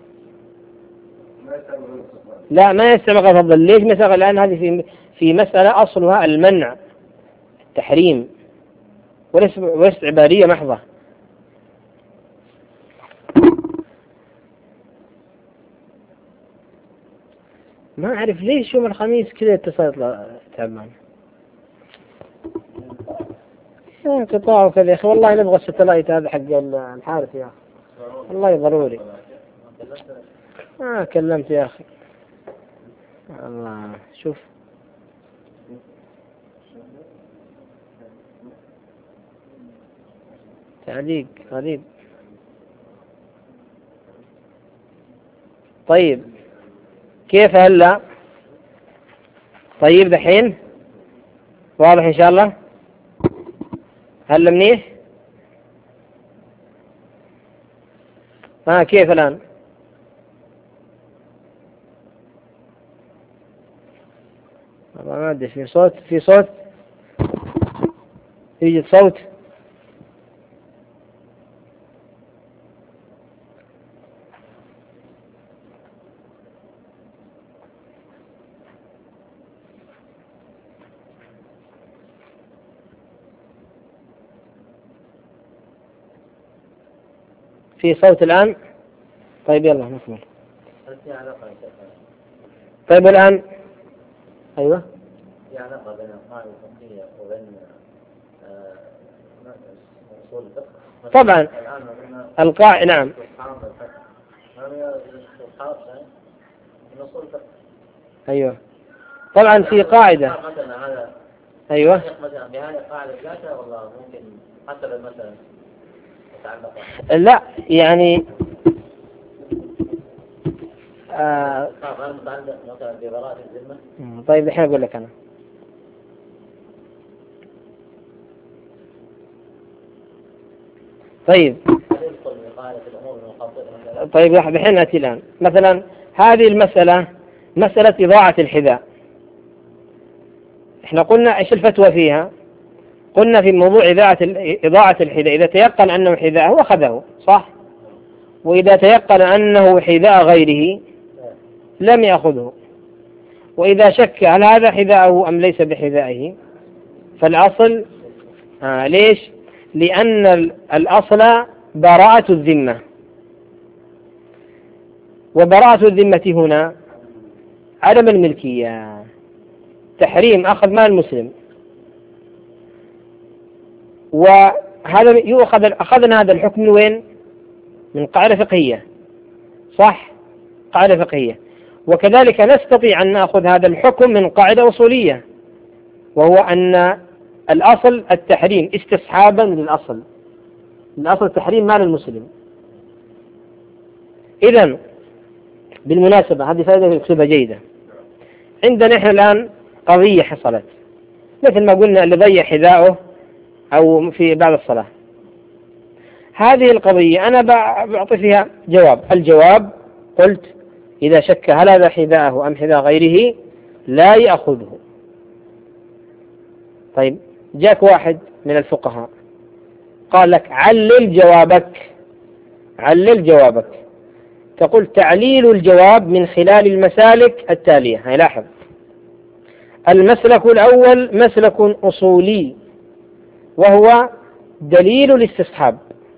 لا، ما يستعمل غلبة. ليش ما يستعمل؟ لأن هذه في مسألة أصلها المنع، التحريم، وليست عبارية محضة. ما أعرف ليش يوم الخميس كذا اتصلت تعبان انقطاع وكذا يا أخي. والله نبغى الستلايت هذا حق الحارس يا أخي، والله ضروري. كلمت يا أخي، الله شوف تعليق غريب. طيب كيف هلا؟ طيب دحين واضح إن شاء الله؟ هلا منيح؟ كيف الآن؟ ما أدري، في صوت يوجد صوت. في صوت الآن؟ طيب يلا نكمل. هل في علاقة يا شيخ؟ طيب الآن أيوة في علاقة بين القاعدة الفقهية وبين أصول الفقه؟ طبعا الآن القاعدة نعم أيوة طبعا في قاعدة أيوة مثلا بهذه القاعدة ذاتها والله ممكن حسب مثلا يتعلق لا يعني غير متعلق مثلا ببراءة الذمة. طيب الحين أقول لك أنا. طيب الحين نأتي الآن مثلا هذه المسألة مسألة إضاعة الحذاء. احنا قلنا ايش الفتوى فيها؟ قلنا في موضوع إضاعة الحذاء إذا تيقن أنه حذاءه أخذه صح، وإذا تيقن أنه حذاء غيره لم يأخذه، وإذا شك هل هذا حذاءه أم ليس بحذائه فالأصل ليش؟ لأن الأصل براءة الذمة، وبراءة الذمة هنا عدم الملكية، تحريم أخذ مال المسلم. وهذا أخذنا هذا الحكم من وين؟ من قاعدة فقهية صح؟ قاعدة فقهية. وكذلك نستطيع أن نأخذ هذا الحكم من قاعدة أصولية، وهو أن الأصل التحريم استصحابا للأصل، الأصل تحريم مال المسلم. إذن بالمناسبة هذه فائدة اكتبها جيدة. عندنا إحنا الآن قضية حصلت مثل ما قلنا اللي ضيع حذاؤه أو في بعد الصلاة، هذه القضية أنا بعطي فيها جواب. الجواب قلت إذا شك هل هذا حذاءه أم حذاء غيره لا يأخذه. طيب جاك واحد من الفقهاء قال لك علل جوابك، علل جوابك. تقول تعليل الجواب من خلال المسالك التالية. هاي لاحظ، المسلك الأول مسلك أصولي وهو دليل الاستصحاب،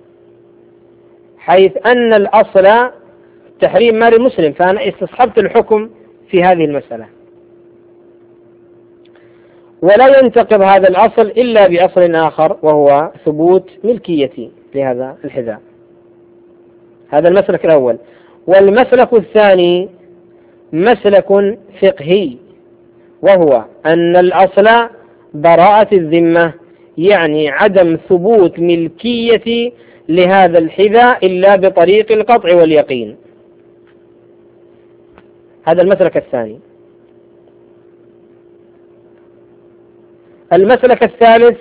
حيث أن الأصل تحريم مال المسلم، فأنا استصحبت الحكم في هذه المسألة، ولا ينتقض هذا الأصل إلا بأصل آخر وهو ثبوت ملكيتي لهذا الحذاء. هذا المسلك الأول. والمسلك الثاني مسلك فقهي وهو أن الأصل براءة الذمة، يعني عدم ثبوت ملكية لهذا الحذاء إلا بطريق القطع واليقين. هذا المسلك الثاني. المسلك الثالث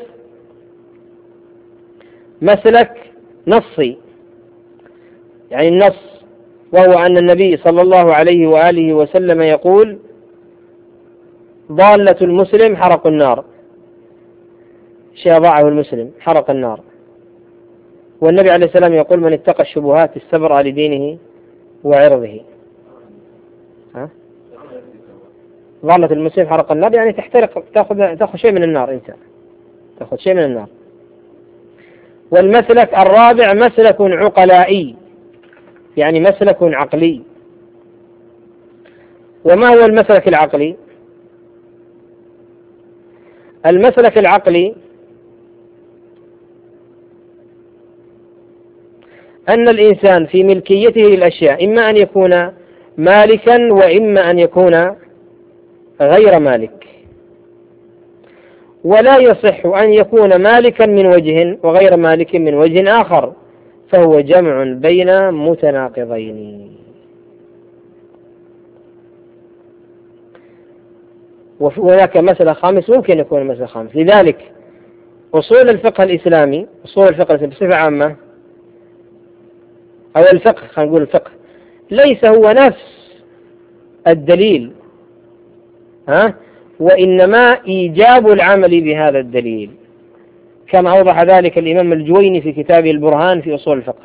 مسلك نصي، يعني النص، وهو أن النبي صلى الله عليه وآله وسلم يقول ضالة المسلم حرق النار، شيء ضاعه المسلم حرق النار. والنبي عليه السلام يقول من اتقى الشبهات استبرأ لدينه وعرضه. ضالة المسلم حرق النار يعني تحترق، تأخذ شيء من النار، أنت تأخذ شيء من النار. والمسلك الرابع مسلك عقلائي، يعني مسلك عقلي. وما هو المسلك العقلي؟ المسلك العقلي أن الإنسان في ملكيته للأشياء إما أن يكون مالكا وإما أن يكون غير مالك، ولا يصح أن يكون مالكا من وجه وغير مالك من وجه آخر، فهو جمع بين متناقضين. وهناك مسألة خامس ممكن يكون مسألة خامس. لذلك أصول الفقه الإسلامي، أصول الفقه بصفة عامة أو الفقه، خلينا نقول الفقه ليس هو نفس الدليل، وإنما إيجاب العمل بهذا الدليل، كما أوضح ذلك الإمام الجويني في كتابه البرهان في أصول الفقه.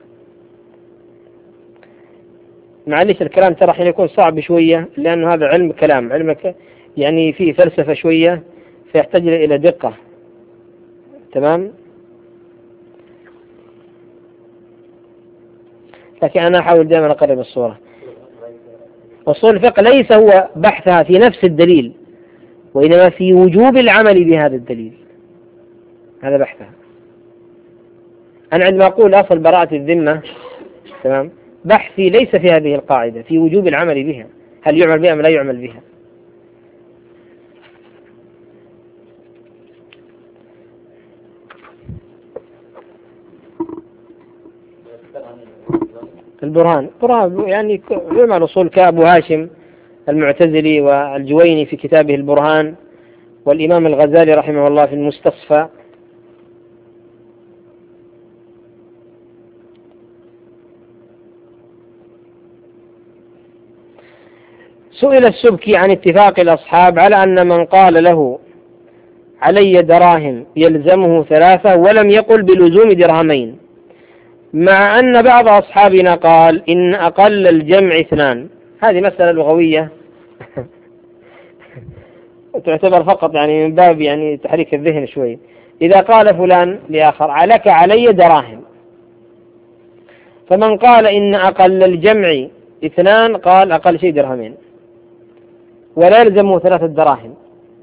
معلش الكلام ترى حين يكون صعب شوية، لأنه هذا علم كلام، علمك يعني فيه فلسفة شوية، فيحتاج إلى دقة. تمام؟ لكن أنا أحاول دائما أقرب الصورة. أصول الفقه ليس هو بحثها في نفس الدليل، وإنما في وجوب العمل بهذا الدليل، هذا بحثها. أنا عندما أقول أصل براءة الذمة تمام، بحثي ليس في هذه القاعدة، في وجوب العمل بها، هل يعمل بها أم لا يعمل بها. البرهان يعني علماء الأصول كأبو هاشم المعتزلي والجويني في كتابه البرهان، والإمام الغزالي رحمه الله في المستصفى. سئل السبكي عن اتفاق الأصحاب على أن من قال له علي دراهم يلزمه 3 ولم يقل بلزوم درهمين، مع أن بعض أصحابنا قال إن أقل الجمع 2. هذه مسألة لغوية تعتبر فقط يعني من باب يعني تحريك الذهن شوي. إذا قال فلان لآخر عليك علي دراهم، فمن قال إن أقل الجمع 2 قال أقل شيء درهمين ولا يلزمه 3 دراهم،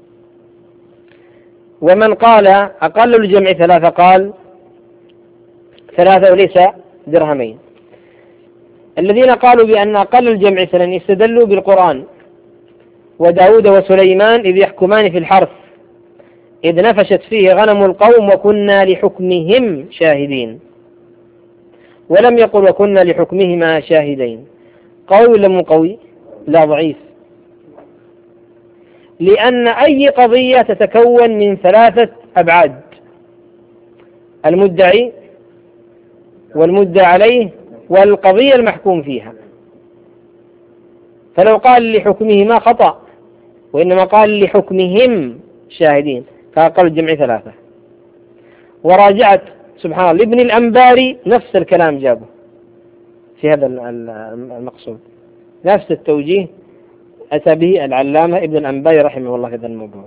ومن قال أقل الجمع 3 قال 3 وليس درهمين. الذين قالوا بأن أقل الجمع 2 استدلوا بالقرآن وداود وسليمان إذ يحكمان في الحرث إذ نفشت فيه غنم القوم وكنا لحكمهم شاهدين، ولم يقل وكنا لحكمهما شاهدين. قوي ولا مو قوي؟ لا، ضعيف، لأن أي قضية تتكون من 3 أبعاد: المدعي والمدعى عليه والقضية المحكوم فيها. فلو قال لحكمهما خطأ، وإنما قال لحكمهم شاهدين، فأقل الجمع 3. وراجعت سبحان الله لابن الأنباري نفس الكلام جابه في هذا المقصود، نفس التوجيه أتى به العلامة ابن الأنباري رحمه الله في هذا الموضوع،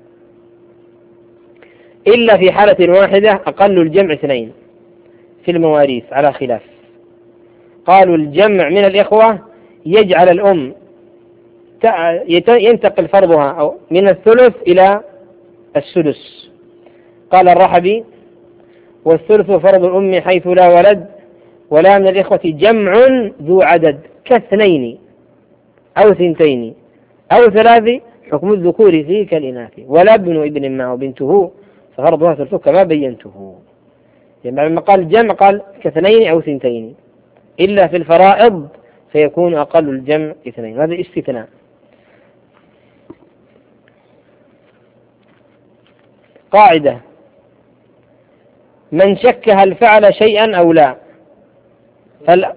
إلا في حالة واحدة أقل الجمع 2 في المواريث على خلاف. قالوا الجمع من الإخوة يجعل الأم ينتقل فرضها أو من الثلث إلى السدس. قال الرحبي: والثلث فرض الأم حيث لا ولد، ولا من الإخوة جمع ذو عدد كاثنين أو 2 أو 3 حكم الذكور فيه كالإناث، ولا ابن ابن معه بنته ففرضها ثلث كما بينته. يعني لما قال الجمع قال ك2 أو 2، إلا في الفرائض فيكون أقل الجمع 2. هذا استثناء. قاعدة: من شك هل فعل شيئا أو لا فلا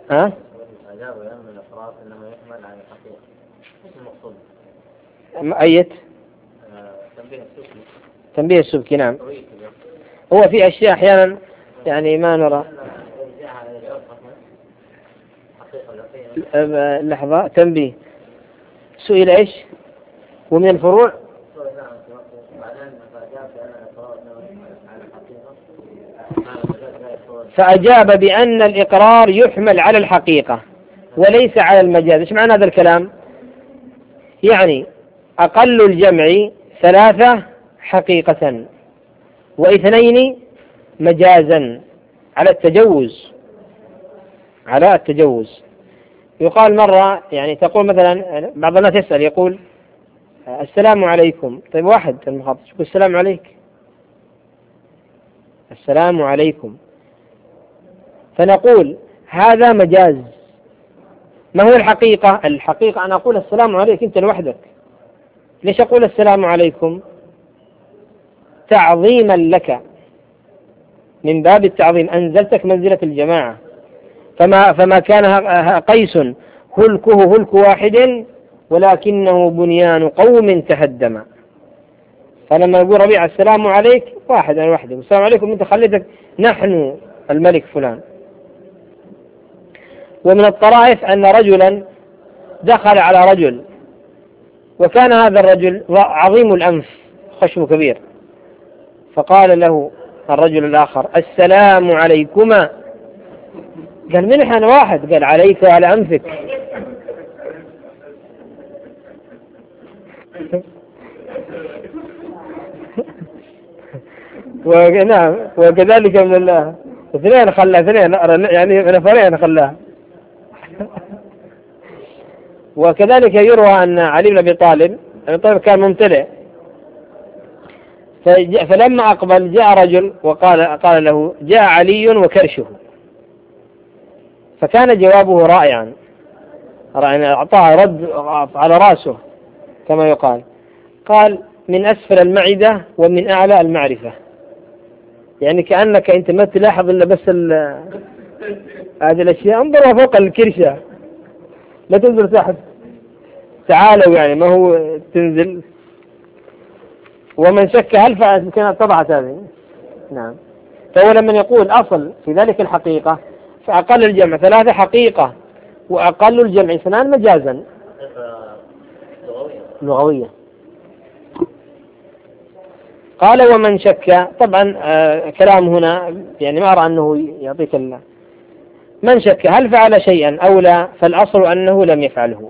أيت تنبيه السبكي. نعم، هو في أشياء أحيانا يعني ما نرى. لحظة، تنبيه سئل إيش ومن الفروع؟ فأجاب بأن الإقرار يحمل على الحقيقة وليس على المجاز. إيش معنى هذا الكلام؟ يعني أقل الجمع 3 حقيقة و2 مجازا على التجوز. يقال مرة يعني تقول مثلا بعض الناس يسأل يقول السلام عليكم، طيب واحد المخاطب يقول السلام عليك، السلام عليكم، فنقول هذا مجاز. ما هو الحقيقة؟ الحقيقة أنا أقول السلام عليك أنت لوحدك. ليش أقول السلام عليكم؟ تعظيما لك، من باب التعظيم، أنزلتك منزلة الجماعة. فما كان قيس هلكه هلك واحد ولكنه بنيان قوم تهدم. فلما يقول ربيع السلام عليك واحد أنا وحده، السلام عليكم أنت خليتك نحن الملك فلان. ومن الطرائف أن رجلا دخل على رجل وكان هذا الرجل عظيم الأنف خشم كبير، فقال له الرجل الآخر السلام عليكما، قال منحن واحد، قال عليك وعلى أنفك. ونعم، وكذلك من اثنين خلى اثنين، يعني نفرين خلاها. وكذلك يروى أن علي بن أبي طالب كان ممتلئ، فلما أقبل جاء رجل قال له جاء علي وكرشه، فكان جوابه رائعا، أعطاه رد على رأسه كما يقال. قال من أسفل المعدة ومن أعلى المعرفة، يعني كأنك أنت ما تلاحظ إلا بس هذه الأشياء، انظرها فوق الكرشة لا تنزل تحت، تعالوا يعني ما هو تنزل. ومن شك هل كانت طبعت هذه. نعم. فهو لما يقول أصل في ذلك الحقيقة، فأقل الجمع 3 حقيقة وأقل الجمع 2 مجازا لغوية. قال ومن شك، طبعا كلام هنا يعني ما أرى أنه يعطيك الله. من شك هل فعل شيئا أو لا، فالأصل أنه لم يفعله.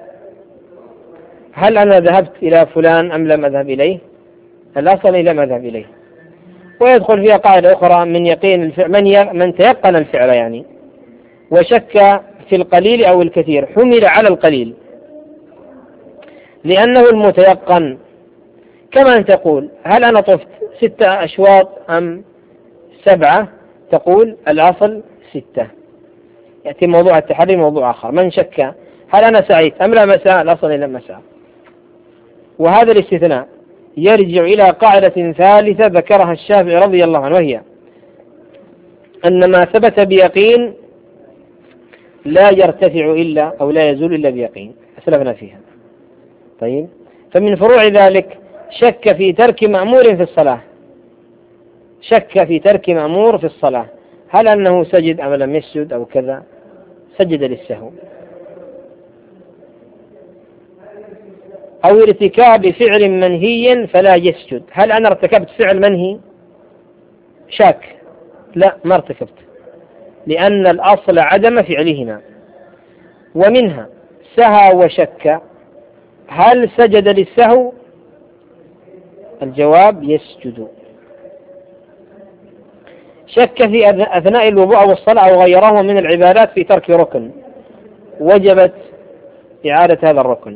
هل أنا ذهبت إلى فلان أم لم أذهب إليه؟ الأصل لم أذهب إليه. ويدخل فيها قاعدة أخرى من يقين الفعل، من تيقن الفعل يعني، وشك في القليل أو الكثير حمل على القليل لأنه المتيقن. كما أن تقول هل أنا طفت 6 أشواط أم 7، تقول الأصل 6. يأتي موضوع التحري موضوع آخر. من شك هل أنا سعيت أم لم أسعى، الأصل لم أسعى. وهذا الاستثناء يرجع إلى قاعدة ثالثة ذكرها الشافعي رضي الله عنه، وهي أن ما ثبت بيقين لا يرتفع إلا أو لا يزول إلا بيقين، أسلفنا فيها. طيب، فمن فروع ذلك شك في ترك مأمور في الصلاة، شك في ترك مأمور في الصلاة، هل أنه سجد أم لم يسجد أو كذا، سجد للسهو. أو ارتكاب فعل منهي فلا يسجد، هل أنا ارتكبت فعل منهي؟ شاك، لا ما ارتكبت، لأن الأصل عدم فعلهما. ومنها سهى وشك، هل سجد للسهو؟ الجواب يسجد. شك في أثناء الوضوء والصلاة أو غيره من العبادات في ترك ركن، وجبت إعادة هذا الركن.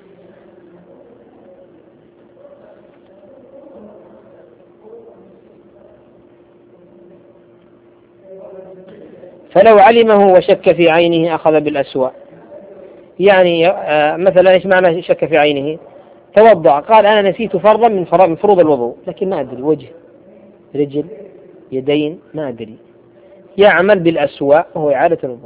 فلو علمه وشك في عينه أخذ بالأسوأ. يعني مثلا إيش معنى شك في عينه؟ توضأ قال أنا نسيت فرضا من فروض الوضوء، لكن ما أدري، وجه، رجل، يدين، ما أدري، يعمل بالأسوأ وهو إعادة الوضوء.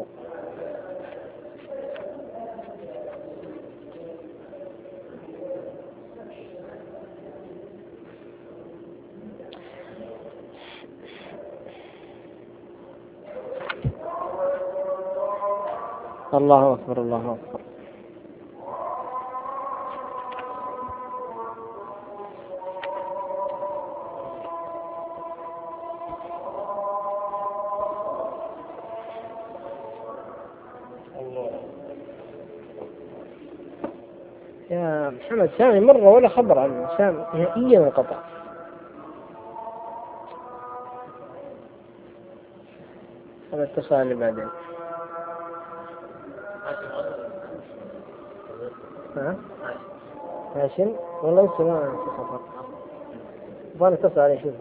الله أكبر الله أكبر. يا محمد سامي مرة ولا خبر عنه، سامي نهائيا انقطع. هذا اتصال بعدين. هاشم والله لسه ما خبر، بغى اتصل عليه شوفه.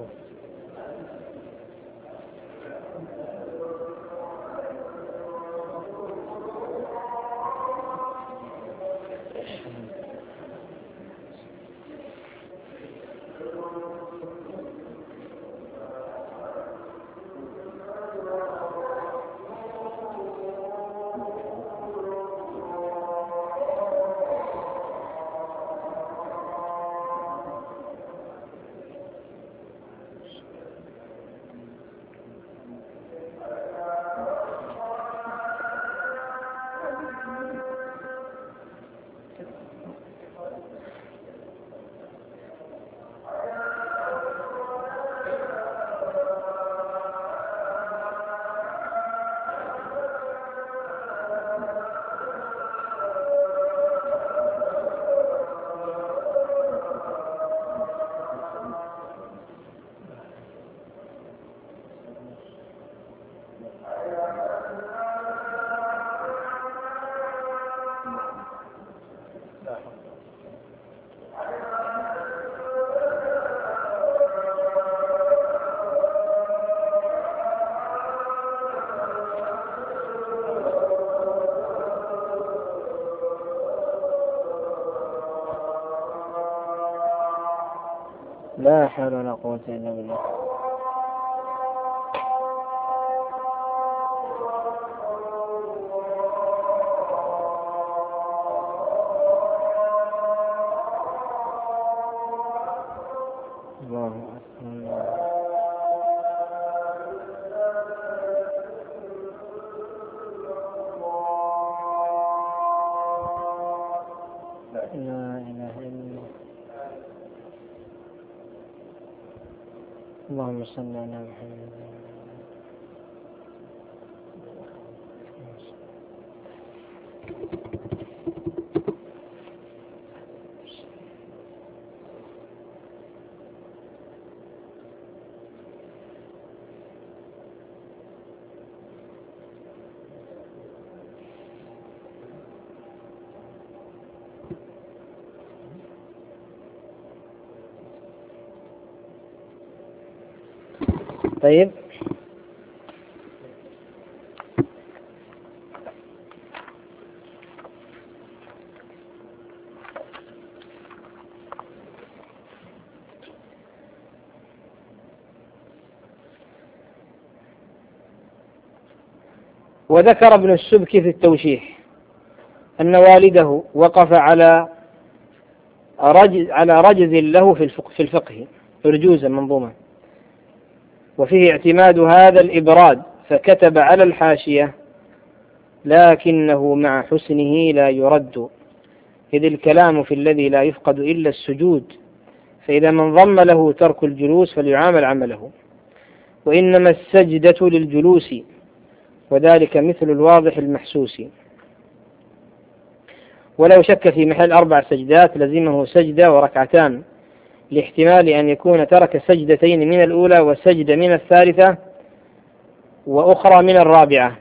لا حول ولا قوة إلا بالله. الله أكبر. لا إله إلا الله. اللهم صل على محمد. طيب وذكر ابن السبكي في التوشيح أن والده وقف على رجز له في الفقه أرجوزا منظومة، وفيه اعتماد هذا الإبراد، فكتب على الحاشية: لكنه مع حسنه لا يرد، إذ الكلام في الذي لا يفقد إلا السجود، فإذا من ضم له ترك الجلوس فليعامل عمله، وإنما السجدة للجلوس، وذلك مثل الواضح المحسوس. ولو شك في محل 4 سجدات لزمه سجدة وركعتان، لاحتمال أن يكون ترك سجدتين من الأولى وسجدة من الثالثة وأخرى من الرابعة.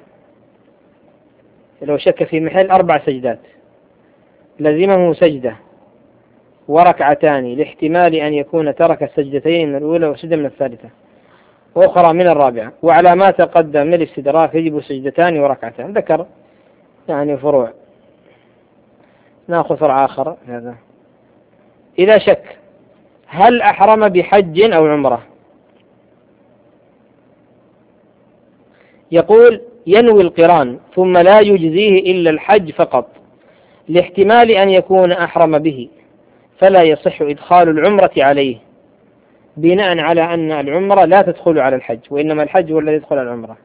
لو شك في محل 4 سجدات لزمه سجدة وركعتان، لاحتمال أن يكون ترك سجدتين من الأولى وسجدة من الثالثة وأخرى من الرابعة. وعلى ما تقدم من الاستدراك يجب سجدتان وركعتان. ذكر يعني فروع. نأخذ فرع آخر هذا. إذا شك هل أحرم بحج أو عمرة، يقول: ينوي القران ثم لا يجزيه إلا الحج فقط، لاحتمال أن يكون أحرم به، فلا يصح إدخال العمرة عليه، بناء على أن العمرة لا تدخل على الحج، وإنما الحج هو الذي يدخل على العمرة.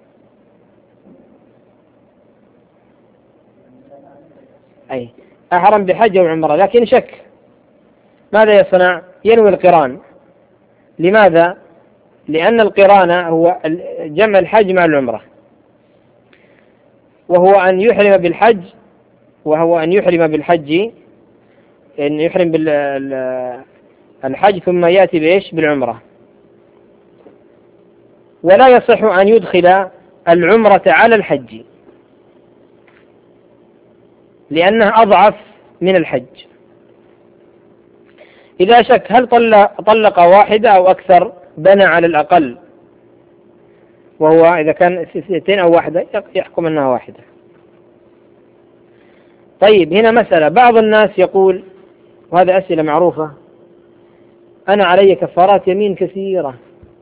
أي أحرم بحج أو عمرة لكن شك، ماذا يصنع؟ ينوي القران. لماذا؟ لأن القران هو جمع الحج مع العمرة، وهو أن يحرم بالحج، أن يحرم بالحج ثم يأتي بإيش؟ بالعمرة. ولا يصح أن يدخل العمرة على الحج لأنها أضعف من الحج. إذا شك هل طلق واحدة أو أكثر بنى على الأقل، وهو إذا كان 2 أو 1 يحكم أنها 1. طيب هنا مسألة، بعض الناس يقول، وهذا أسئلة معروفة: أنا علي كفارات يمين كثيرة،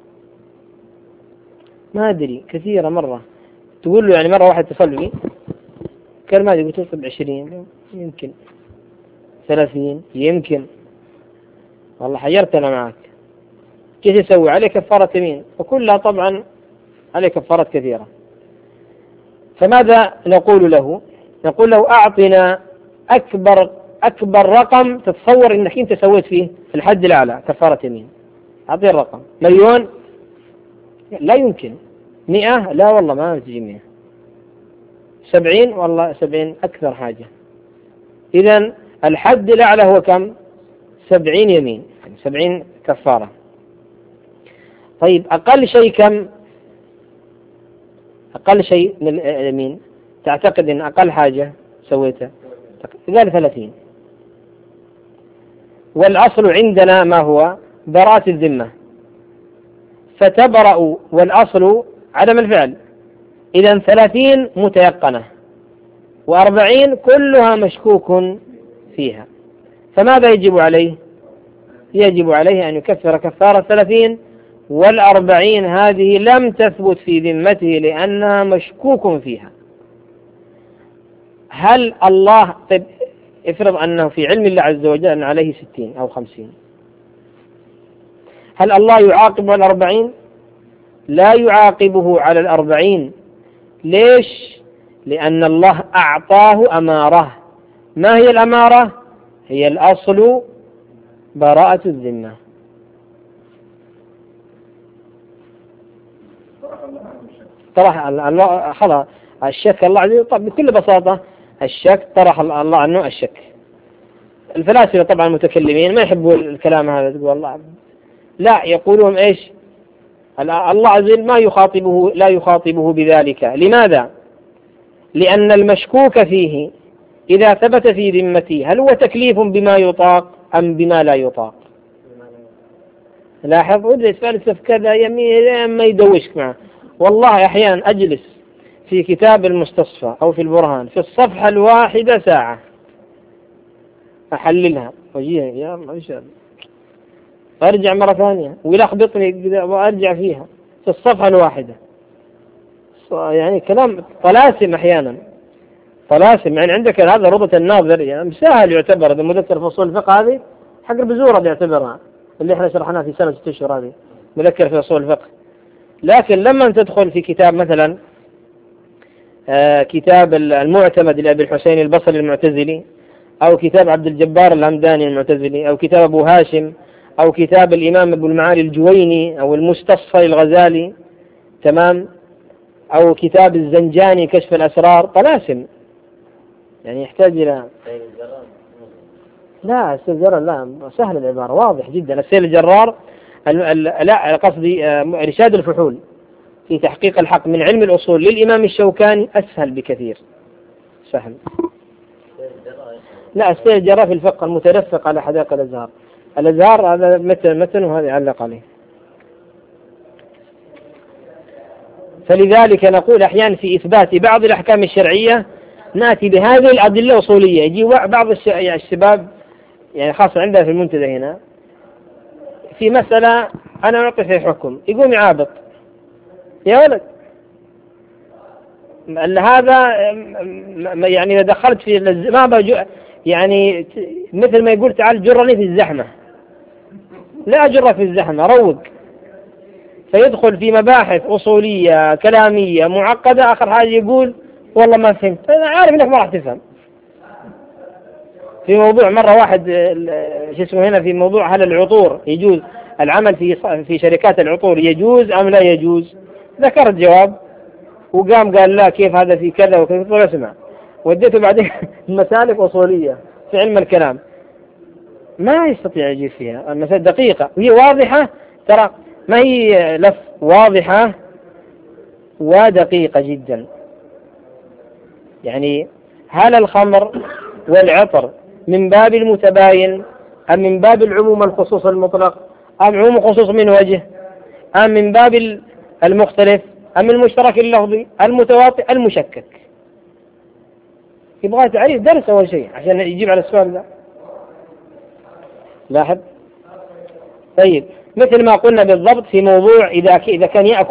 ما أدري كثيرة مرة. تقول له يعني مرة واحد اتصل بي قال ما أدري، قلت له 20 يمكن 30 يمكن، والله حيرتنا معك، كيف يسوي؟ عليه كفارة يمين، وكلها طبعا عليه كفارات كثيرة. فماذا نقول له؟ نقول له: أعطنا أكبر رقم تتصور أنك أنت سويت فيه في الحد الأعلى كفارة يمين. أعطي الرقم. 1,000,000 لا يمكن. 100 لا والله ما تجي 100. 70 والله 70 أكثر حاجة. إذن الحد الأعلى هو كم؟ 70 يمين، 70 كفارة. طيب أقل شيء كم؟ أقل شيء من اليمين تعتقد أن أقل حاجة سويتها؟ قال 30. والأصل عندنا ما هو؟ براءة الذمة، فتبرأ والأصل عدم الفعل. إذن 30 متيقنة، و40 كلها مشكوك فيها، فماذا يجب عليه؟ يجب عليه أن يكفر كفارة 30، وال40 هذه لم تثبت في ذمته لأنها مشكوك فيها. هل الله، طيب افرض أنه في علم الله عز وجل أن عليه 60 أو 50، هل الله يعاقب على 40؟ لا يعاقبه على 40. ليش؟ لأن الله أعطاه أمارة. ما هي الأمارة؟ هي الأصل براءة الذمة. طرح خلاص الشك الله عز وجل. طب بكل بساطة الشك طرح الله عنه الشك. الفلاسفة طبعا المتكلمين ما يحبوا الكلام هذا، تقول الله لا، يقولون ايش؟ الله عز وجل لا يخاطبه بذلك. لماذا؟ لأن المشكوك فيه إذا ثبت في ذمته هل هو تكليف بما يطاق أم بما لا يطاق؟ لاحظ، ادرس فلسفة كذا يمين ما يدوشك معه. والله أحيانا أجلس في كتاب المستصفى أو في البرهان في الصفحة الواحدة ساعة أحللها وجيها يا الله إن شاء الله، أرجع مرة ثانية ويلخبطني وأرجع فيها في الصفحة الواحدة. يعني كلام طلاسم أحيانا، طلاسم. يعني عندك هذا روضة الناظر، يعني سهل يعتبر هذا مذكر فصول الفقه، هذه حق البزورة يعتبرها اللي احنا شرحناها في سنة 6 أشهر، هذه مذكر في فصول الفقه. لكن لما تدخل في كتاب مثلا كتاب المعتمد لأبي الحسين البصري المعتزلي، أو كتاب عبد الجبار الهمداني المعتزلي، أو كتاب أبو هاشم، أو كتاب الإمام أبو المعالي الجويني، أو المستصفى الغزالي، تمام، أو كتاب الزنجاني كشف الأسرار، طلاسم يعني يحتاج إلى لا السيل الجرار لا سهل العبارة واضح جدا. السيل الجرار لا قصدي إرشاد الفحول في تحقيق الحق من علم الأصول للإمام الشوكاني أسهل بكثير، سهل. لا السيل الجرار في الفقه المترفق على حدائق الأزهار. الأزهار هذا متن وهذا يعلق عليه. فلذلك نقول أحيانا في إثبات بعض الأحكام الشرعية نأتي بهذه الأدلة الأصولية. يجي بعض الشباب يعني خاصة عندنا في المنتدى هنا في مسألة أنا أعطي في حكم، يقوم يعابط يا ولد هذا يعني إذا دخلت في ما يعني مثل ما يقول تعال جرني في الزحمة، لا أجر في الزحمة، روق. فيدخل في مباحث أصولية كلامية معقدة، آخر حاجة يقول والله ما فهمت. أنا عارف إنك ما راح تفهم. في موضوع مرة واحد شو اسمه هنا في موضوع هل العطور يجوز العمل في شركات العطور يجوز أم لا يجوز؟ ذكر الجواب وقام قال لا كيف هذا في كذا وكذا. طيب اسمع، وديته بعدين مسالك أصولية في علم الكلام ما يستطيع يجيب فيها. المسألة دقيقة وهي واضحة، ترى ما هي لف، واضحة ودقيقة جدا. يعني هل الخمر والعطر من باب المتباين أم من باب العموم الخصوص المطلق، أم عموم خصوص من وجه، أم من باب المختلف، أم المشترك اللفظي المتواطئ المشكك؟ يبغى تعريف درس أول شيء عشان يجيب على السؤال ده. لاحظ. طيب مثل ما قلنا بالضبط في موضوع إذا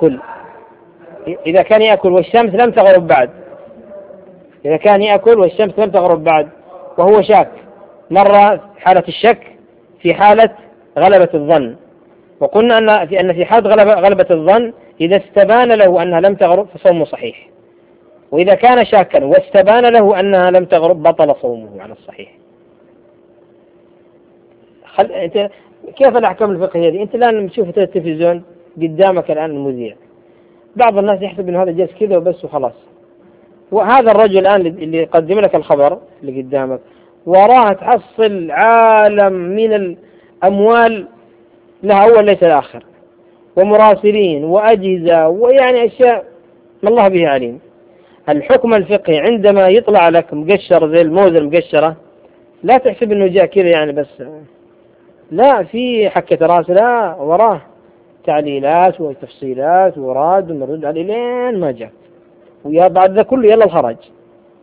كان يأكل والشمس لم تغرب بعد، إذا كان يأكل والشمس لم تغرب بعد وهو شاك، مرة حالة الشك في حالة غلبة الظن، وقلنا أن في حالة غلبة الظن إذا استبان له أنها لم تغرب فصومه صحيح، وإذا كان شاكا واستبان له أنها لم تغرب بطل صومه على الصحيح. أنت كيف الأحكام الفقهية دي؟ أنت الآن تشوف التلفزيون قدامك الآن المذيع، بعض الناس يحسب أن هذا جالس كذا وبس وخلاص، وهذا الرجل الآن اللي يقدم لك الخبر اللي قدامك وراه تحصل عالم من الأموال لها أول ليس الآخر، ومراسلين وأجهزة ويعني أشياء ما الله به عليم. الحكم الفقهي عندما يطلع لك مقشر زي الموزة المقشرة لا تحسب أنه جاء كذا يعني بس، لا، في حكة راس، لا وراه تعليلات وتفصيلات وراد ومرد عليه لين ما جاء، ويا بعد ذا كله يلا الخرج.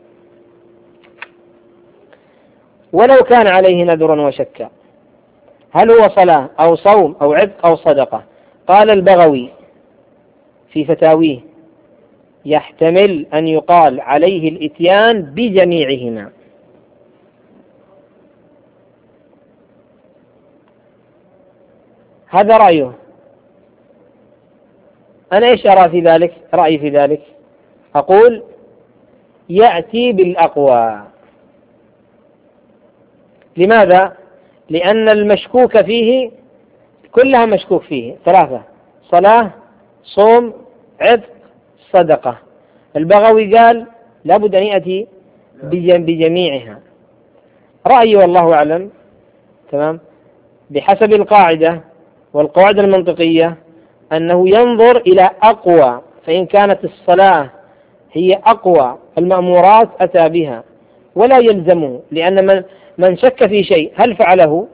ولو كان عليه نذر وشكا، هل هو صلاة أو صوم أو عتق أو صدقة؟ قال البغوي في فتاويه: يحتمل أن يقال عليه الإتيان بجميعهما. هذا رأيه. أنا إيش أرى في ذلك؟ رأيي في ذلك أقول: يأتي بالأقوى. لماذا؟ لأن المشكوك فيه كلها مشكوك فيه، 3: صلاة، صوم، عتق، صدقة. البغوي قال لابد أن يأتي بجميعها. رأيي والله أعلم، تمام، بحسب القاعدة والقواعد المنطقية أنه ينظر إلى أقوى، فإن كانت الصلاة هي أقوى المأمورات أتى بها، ولا يلزمه، لأن من شك في شيء هل فعله،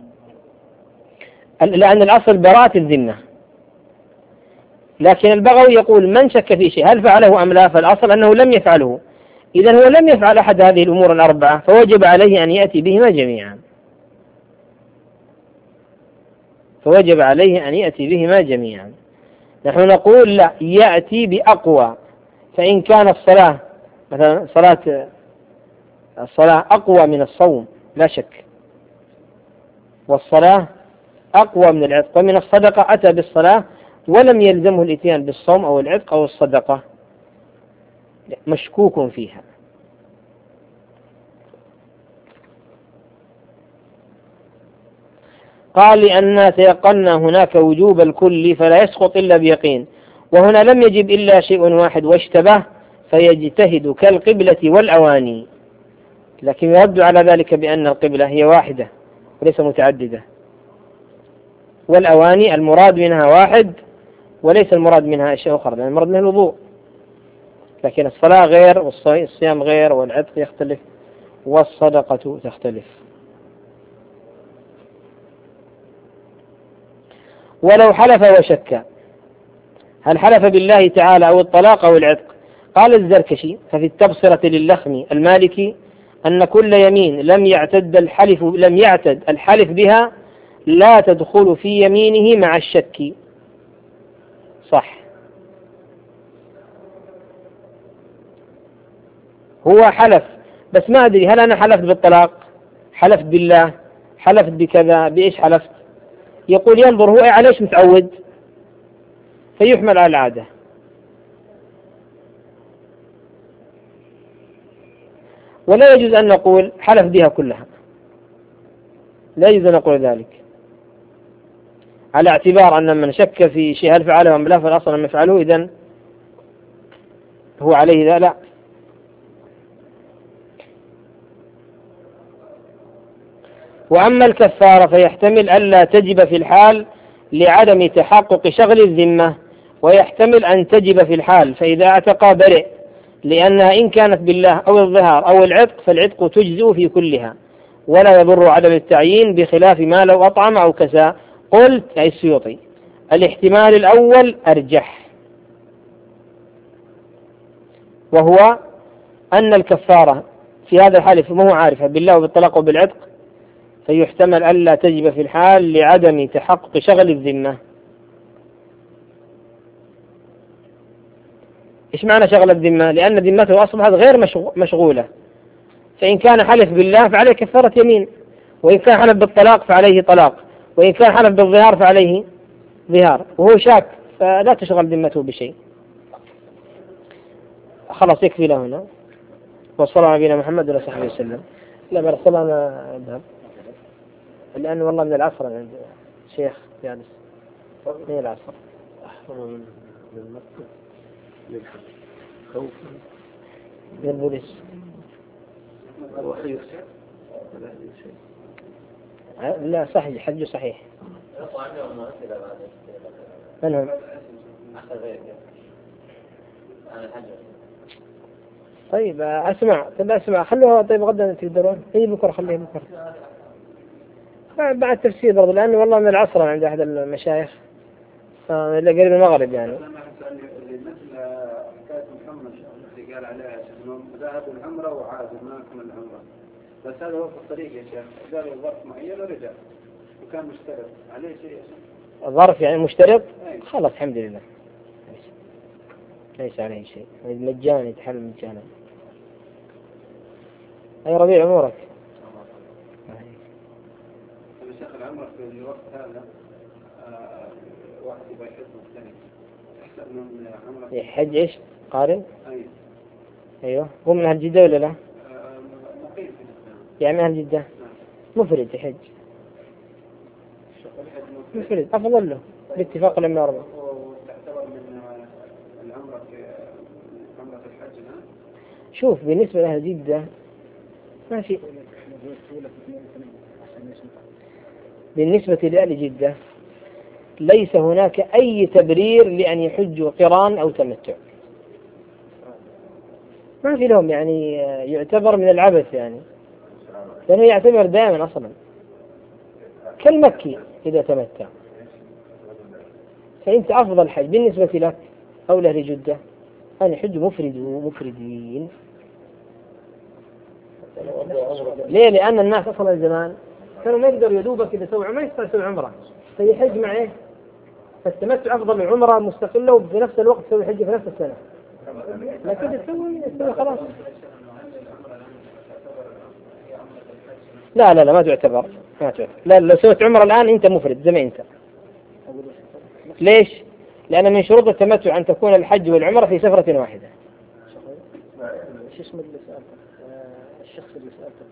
لأن الأصل براءة الذمة، لكن البغوي يقول من شك في شيء هل فعله أم لا، فالأصل أنه لم يفعله. إذن هو لم يفعل أحد هذه الأمور الأربعة، فوجب عليه أن يأتي بهما جميعا. نحن نقول لا، يأتي بأقوى. فإن كان الصلاة مثلا الصلاة أقوى من الصوم لا شك، والصلاة أقوى من العتق، ومن الصدقة أتى بالصلاة ولم يلزمه الإتيان بالصوم أو العتق أو الصدقة، مشكوك فيها. قال: لأننا تيقنا هناك وجوب الكل فلا يسقط إلا بيقين، وهنا لم يجب إلا شيء واحد واشتبه فيجتهد كالقبلة والأواني. لكن يرد على ذلك بأن القبلة هي واحدة وليس متعددة، والأواني المراد منها واحد وليس المراد منها أشياء أخرى، لأن المراد منها الوضوء. لكن الصلاة غير، والصيام غير، والعتق يختلف، والصدقة تختلف. ولو حلف وشك، هل حلف بالله تعالى أو الطلاق أو العتق؟ قال الزركشي: ففي التبصرة للخمي المالكي أن كل يمين لم يعتد الحلف بها لا تدخل في يمينه مع الشك. صح، هو حلف بس ما أدري هل أنا حلفت بالطلاق، حلفت بالله، حلفت بكذا، بإيش حلفت؟ يقول ينظر هو على إيش متعود فيحمل على العادة. ولا يجوز أن نقول حلف بها كلها، لا يجوز أن نقول ذلك، على اعتبار أن من شك في شيء هل فعله أم لا فالأصل أن يفعله، إذن هو عليه ذا لا. وأما الكفارة فيحتمل ألا تجب في الحال لعدم تحقق شغل الذمة، ويحتمل أن تجب في الحال فإذا اعتقى برئ، لأنها إن كانت بالله أو الظهار أو العتق فالعتق تجزئ في كلها ولا يضر عدم التعيين، بخلاف ما لو أطعم أو كسى. قلت أي السيوطي: الاحتمال الأول أرجح، وهو أن الكفارة في هذا الحال ما هو عارفة بالله وبالطلاق وبالعتق، فيحتمل ألا تجب في الحال لعدم تحقق شغل الذمة. إيش معنى شغل الذمة؟ لأن ذمته أصبحت غير مشغولة، فإن كان حلف بالله فعليه كفارة يمين، وإن كان حلف بالطلاق فعليه طلاق، وإن كان حلف بالظهار فعليه ظهار، وهو شاك فلا تشغل ذمته بشيء. خلاص يكفي له هنا، وصلى على نبينا محمد وعلى آله وسلم. لا برسل أنا أذهب لأن والله من العصر عند شيخ جالس من العصر من المسجد خوفا من البوليس. لا صحيح، حج صحيح. من هم؟ طيب أسمع، خلوها. طيب غدا تقدرون بكرة، خليه بكرة بعد تفسير برضه، لأنه والله من العصر عند أحد المشايخ إلى قريب المغرب يعني. مثل حكاية محمد اللي قال عليها إنه ذهب العمرة وعاد ما أكمل العمرة، بس هذا هو في الطريق يا شيخ، قال ظرف معين ورجع، وكان مشترك عليه شيء ظرف يعني مشترط، أي. خلاص الحمد لله ليس عليه شيء، مجانا يتحل مجانا. أي ربيع أمورك. شيخ العمر في الوقت هذا واحد يبغى يحج مختلف أحسن من عمره يحج إيش قارن؟ أي أيوه. هو من أهل جدة ولا لا؟ مقيم في الإسلام يعني من أهل جدة مفرد يحج، مفرد أفضل له باتفاق الأئمة الأربعة. وتعتبر من العمرة عمرة الحج الآن. شوف بالنسبة لأهل جدة ما في، بالنسبة لأهل جدة ليس هناك أي تبرير لأن يحجوا قران أو تمتع، ما في لهم يعني يعتبر من العبث يعني، لأنه يعتبر دائما أصلا كالمكي إذا تمتع. فأنت أفضل حج بالنسبة لك أو لأهل جدة أن يحجوا مفردين. ليه؟ لأن الناس أصلا زمان كانوا ما يقدروا يدوبك إذا سووا ما يستطيعوا يسوي عمرة، فيحج مع إيه؟ فالتمتع أفضل من عمرة مستقلة وفي نفس الوقت تسوي حج في نفس السنة، لكن تسوي خلاص. لا لا لا ما تعتبر، ما تعتبر. لا لو سويت عمرة الآن أنت مفرد زي ما أنت. ليش؟ لأن من شروط التمتع أن تكون الحج والعمرة في سفرة واحدة. شو اسم اللي سألته؟ الشخص اللي سألته